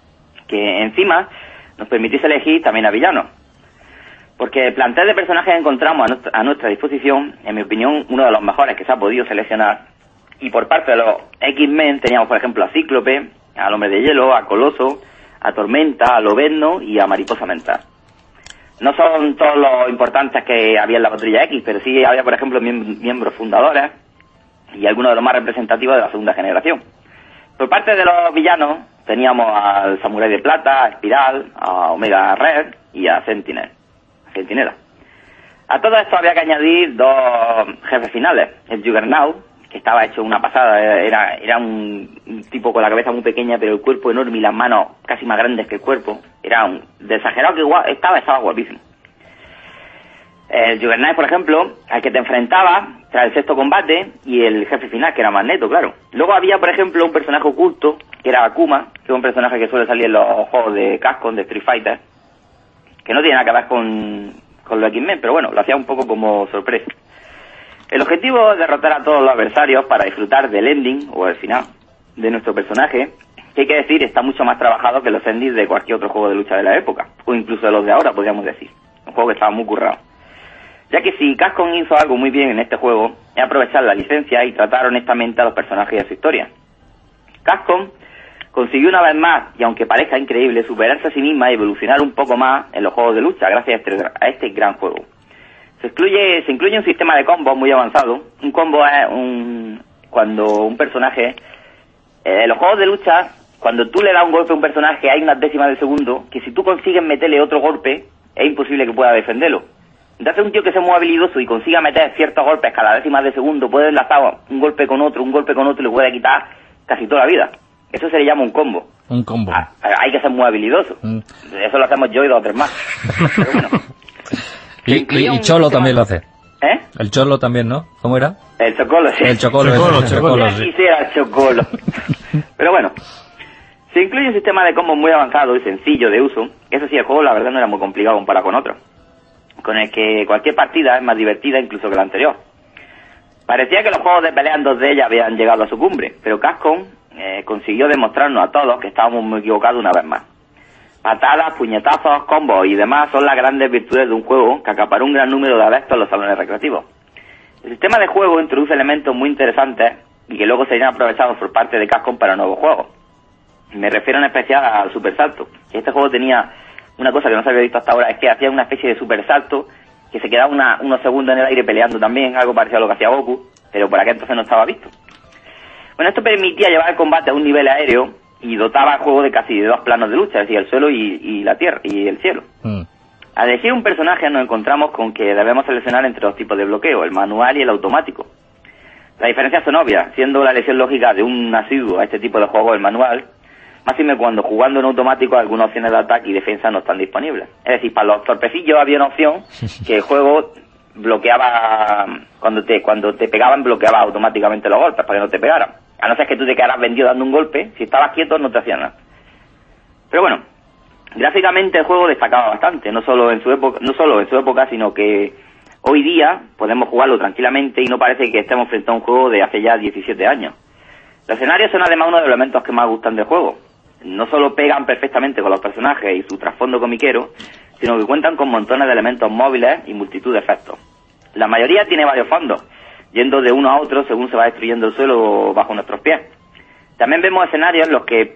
Que encima nos permitiese elegir también a villanos. Porque el plantel de personajes que encontramos a nuestra disposición, en mi opinión, uno de los mejores que se ha podido seleccionar. Y por parte de los X-Men teníamos, por ejemplo, a Cíclope, al Hombre de Hielo, a Coloso, a Tormenta, a Lobezno y a Mariposa Mental. No son todos los importantes que había en la Patrulla X, pero sí había, por ejemplo, miembros fundadores y algunos de los más representativos de la segunda generación. Por parte de los villanos teníamos al Samurái de Plata, a Espiral, a Omega Red y a Sentinela. A todo esto había que añadir dos jefes finales. El Juggernaut, que estaba hecho una pasada, era un tipo con la cabeza muy pequeña pero el cuerpo enorme y las manos casi más grandes que el cuerpo. Era un exagerado que estaba guapísimo. El Juggernaut, por ejemplo, al que te enfrentabas tras el sexto combate, y el jefe final, que era Magneto, claro. Luego había, por ejemplo, un personaje oculto, que era Akuma, que es un personaje que suele salir en los juegos de Capcom, de Street Fighter, que no tiene nada que ver con los X-Men, pero bueno, lo hacía un poco como sorpresa. El objetivo es derrotar a todos los adversarios para disfrutar del ending, o el final, de nuestro personaje, que hay que decir, está mucho más trabajado que los endings de cualquier otro juego de lucha de la época, o incluso de los de ahora, podríamos decir. Un juego que estaba muy currado. Ya que si Capcom hizo algo muy bien en este juego, es aprovechar la licencia y tratar honestamente a los personajes y a su historia. Capcom consiguió una vez más, y aunque parezca increíble, superarse a sí misma y evolucionar un poco más en los juegos de lucha gracias a este gran juego. Se incluye un sistema de combos muy avanzado. Un combo es cuando un personaje En los juegos de lucha, cuando tú le das un golpe a un personaje, hay unas décimas de segundo, que si tú consigues meterle otro golpe, es imposible que pueda defenderlo. Entonces un tío que sea muy habilidoso y consiga meter ciertos golpes cada décimas de segundo, puede enlazar un golpe con otro, y le puede quitar casi toda la vida. Eso se le llama un combo. Un combo. Hay que ser muy habilidoso. Eso lo hacemos yo y 2 o 3 más. Pero bueno. Y Cholo también lo hace. ¿Eh? El Cholo también, ¿no? ¿Cómo era? El Chocolo, sí. El Chocolo, sí. Quisiera el Chocolo. Pero bueno, se incluye un sistema de combos muy avanzado y sencillo de uso. Eso sí, el juego la verdad no era muy complicado comparado con otros, con el que cualquier partida es más divertida incluso que la anterior. Parecía que los juegos de pelea en 2D ya habían llegado a su cumbre, pero Capcom consiguió demostrarnos a todos que estábamos muy equivocados una vez más. Patadas, puñetazos, combos y demás son las grandes virtudes de un juego que acaparó un gran número de adeptos en los salones recreativos. El sistema de juego introduce elementos muy interesantes y que luego serían aprovechados por parte de Capcom para nuevos juegos. Me refiero en especial al super salto. Este juego tenía una cosa que no se había visto hasta ahora, es que hacía una especie de super salto que se quedaba unos segundos en el aire peleando también, algo parecido a lo que hacía Goku, pero por aquel entonces no estaba visto. Bueno, esto permitía llevar el combate a un nivel aéreo y dotaba al juego de casi 2 planos de lucha, es decir, el suelo y la tierra y el cielo. Al elegir un personaje nos encontramos con que debemos seleccionar entre 2 tipos de bloqueo, el manual y el automático. Las diferencias son obvias, siendo la elección lógica de un asiduo a este tipo de juego el manual, máxime cuando jugando en automático algunas opciones de ataque y defensa no están disponibles. Es decir, para los torpecillos había una opción que el juego bloqueaba, cuando te pegaban bloqueaba automáticamente los golpes para que no te pegaran. A no ser que tú te quedaras vendido dando un golpe, si estabas quieto no te hacían nada. Pero bueno, gráficamente el juego destacaba bastante, no solo en su época, sino que hoy día podemos jugarlo tranquilamente y no parece que estemos frente a un juego de hace ya 17 años. Los escenarios son además uno de los elementos que más gustan del juego. No solo pegan perfectamente con los personajes y su trasfondo comiquero, sino que cuentan con montones de elementos móviles y multitud de efectos. La mayoría tiene varios fondos, yendo de uno a otro según se va destruyendo el suelo bajo nuestros pies. También vemos escenarios en los que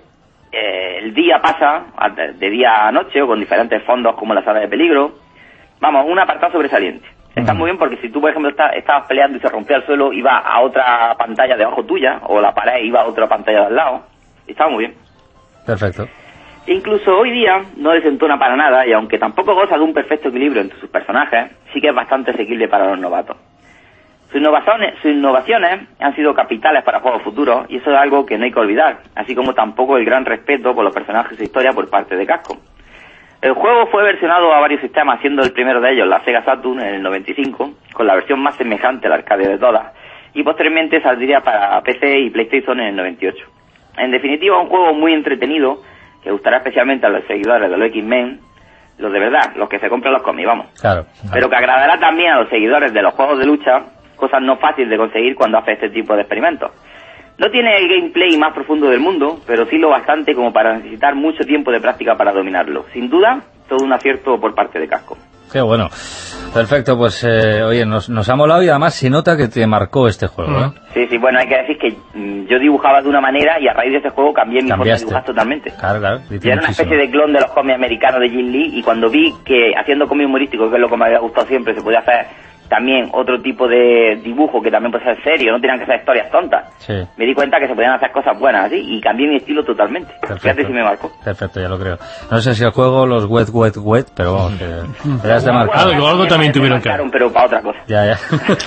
el día pasa de día a noche o con diferentes fondos como la sala de peligro. Vamos, un apartado sobresaliente. Está muy bien porque si tú, por ejemplo, estabas peleando y se rompía el suelo, iba a otra pantalla debajo tuya, o la pared iba a otra pantalla de al lado. Y estaba muy bien. Perfecto. Incluso hoy día no desentona para nada, y aunque tampoco goza de un perfecto equilibrio entre sus personajes, sí que es bastante asequible para los novatos. Sus innovaciones han sido capitales para juegos futuros, y eso es algo que no hay que olvidar, así como tampoco el gran respeto por los personajes de historia por parte de Capcom. El juego fue versionado a varios sistemas, siendo el primero de ellos la Sega Saturn en el 95, con la versión más semejante al arcade de todas, y posteriormente saldría para PC y PlayStation en el 98. En definitiva, un juego muy entretenido, que gustará especialmente a los seguidores de los X-Men, los de verdad, los que se compran los cómics, vamos. Claro. Pero que agradará también a los seguidores de los juegos de lucha, cosas no fáciles de conseguir cuando hace este tipo de experimentos. No tiene el gameplay más profundo del mundo, pero sí lo bastante como para necesitar mucho tiempo de práctica para dominarlo. Sin duda, todo un acierto por parte de Capcom. Qué bueno. Perfecto, pues oye, nos ha molado y además se nota que te marcó este juego, ¿eh? Sí, bueno, hay que decir que yo dibujaba de una manera y a raíz de este juego cambié mi forma de dibujar totalmente. Claro. Yo era una especie de clon de los cómics americanos de Jim Lee, y cuando vi que haciendo cómic humorístico, que es lo que me había gustado siempre, se podía hacer también otro tipo de dibujo que también puede ser serio, no tenían que ser historias tontas. Sí. Me di cuenta que se podían hacer cosas buenas así y cambié mi estilo totalmente. Perfecto. Fíjate si me marcó. Perfecto, ya lo creo. No sé si el juego, los wet, pero vamos, que ya te marcado. Algo también tuvieron que hacer. Pero para otra cosa. Ya.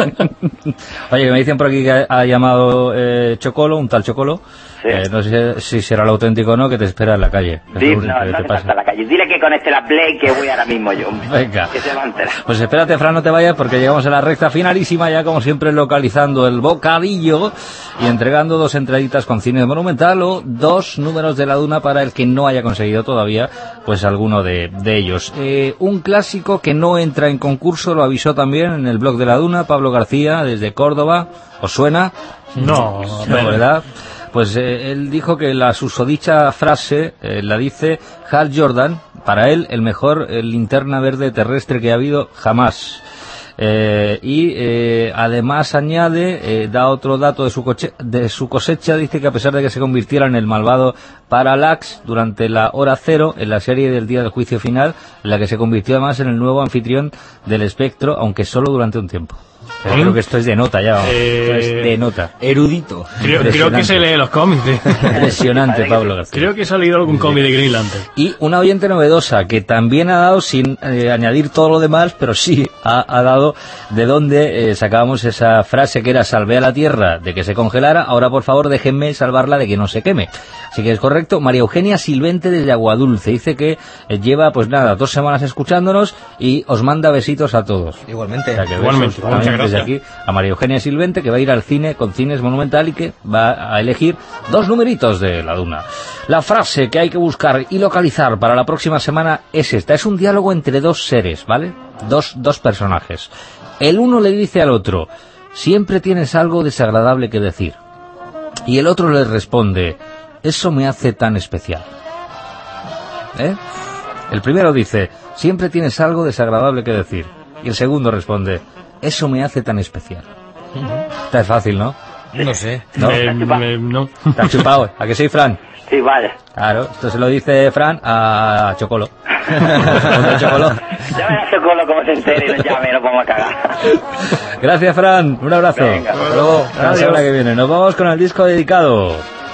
Oye, que me dicen por aquí que ha llamado Chocolo, un tal Chocolo. Sí. No sé si será lo auténtico o no, que te espera en la calle. Sí, no te pasa en la calle. Dile que conecte la Play, que voy ahora mismo yo. Venga. Que se va a enterar. Pues espérate, Fran, no te vayas, porque llegamos a la recta finalísima, ya como siempre localizando el bocadillo y entregando 2 entraditas con cine monumental o 2 números de la Duna para el que no haya conseguido todavía pues alguno de ellos. Un clásico que no entra en concurso, lo avisó también en el blog de la Duna Pablo García desde Córdoba. ¿Os suena? No, ¿verdad? Pues él dijo que la susodicha frase la dice Hal Jordan, para él el mejor linterna verde terrestre que ha habido jamás. Además añade, da otro dato de su cosecha, dice que a pesar de que se convirtiera en el malvado Parallax durante la hora cero en la serie del día del juicio final, en la que se convirtió además en el nuevo anfitrión del espectro, aunque solo durante un tiempo. Pero creo que esto es de nota ya, vamos. Esto es de nota. Erudito. Creo que se lee los cómics. Impresionante, Pablo García. Creo que se ha leído algún cómic de Green Lantern. Y una oyente novedosa que también ha dado, sin añadir todo lo demás, pero sí ha dado de dónde sacábamos esa frase que era: salvé a la Tierra de que se congelara, ahora por favor déjenme salvarla de que no se queme. Así que es correcto. María Eugenia Silvente desde Aguadulce dice que lleva, pues nada, 2 semanas escuchándonos y os manda besitos a todos. Igualmente. O sea, que Igualmente. besos también desde aquí a María Eugenia Silvente, que va a ir al cine con Cines Monumental y que va a elegir 2 numeritos de La Duna. La frase que hay que buscar y localizar para la próxima semana es esta. Es un diálogo entre 2 seres, ¿vale? Dos personajes. El uno le dice al otro: siempre tienes algo desagradable que decir. Y el otro le responde: eso me hace tan especial. El primero dice: siempre tienes algo desagradable que decir. Y el segundo responde: eso me hace tan especial. Está fácil, ¿no? No sé. ¿No? No. Está chupado. ¿A que sí, Fran? Sí, vale. Claro, esto se lo dice Fran a Chocolo. Chocolo. Llame a Chocolo como se entere y nos llame y nos vamos a cagar. Gracias, Fran. Un abrazo. Venga. Hasta luego. Hasta la semana que viene. Nos vamos con el disco dedicado.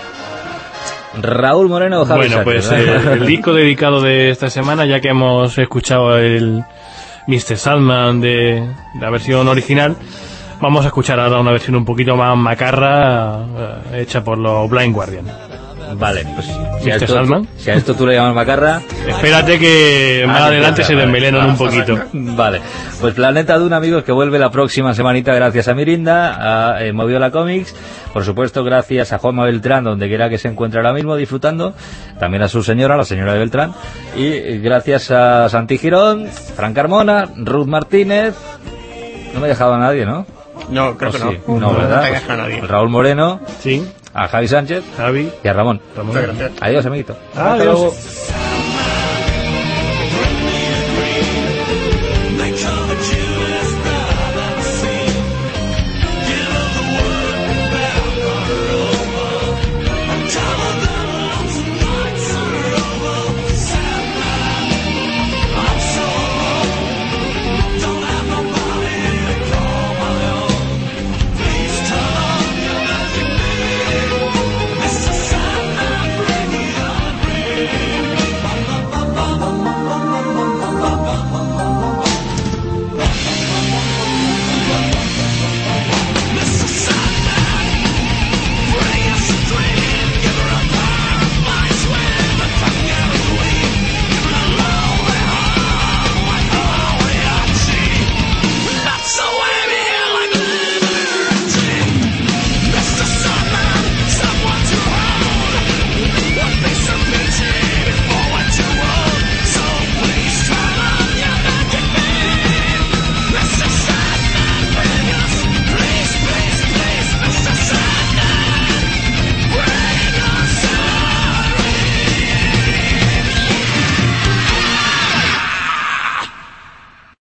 Raúl Moreno, Javi Bueno, Sánchez, pues el disco dedicado de esta semana, ya que hemos escuchado el Mr. Sandman de la versión original, vamos a escuchar ahora una versión un poquito más macarra, hecha por los Blind Guardian. Vale, pues Mr. Sandman. Si a esto tú le llamas macarra... Espérate que más adelante se desmelenan un poquito. Vale, pues Planeta Duna, amigos, que vuelve la próxima semanita gracias a Mirinda, a Moviola Comics, por supuesto gracias a Juanma Beltrán, donde quiera que se encuentre ahora mismo disfrutando, también a su señora, la señora de Beltrán, y gracias a Santi Girón, Fran Carmona, Ruth Martínez, no me he dejado a nadie, ¿no? No, creo que sí. no. No, ¿verdad? No te deja nadie. Raúl Moreno, Sí, a Javi Sánchez Javi. y a Ramón. Muchas gracias. Adiós, amiguito. Adiós.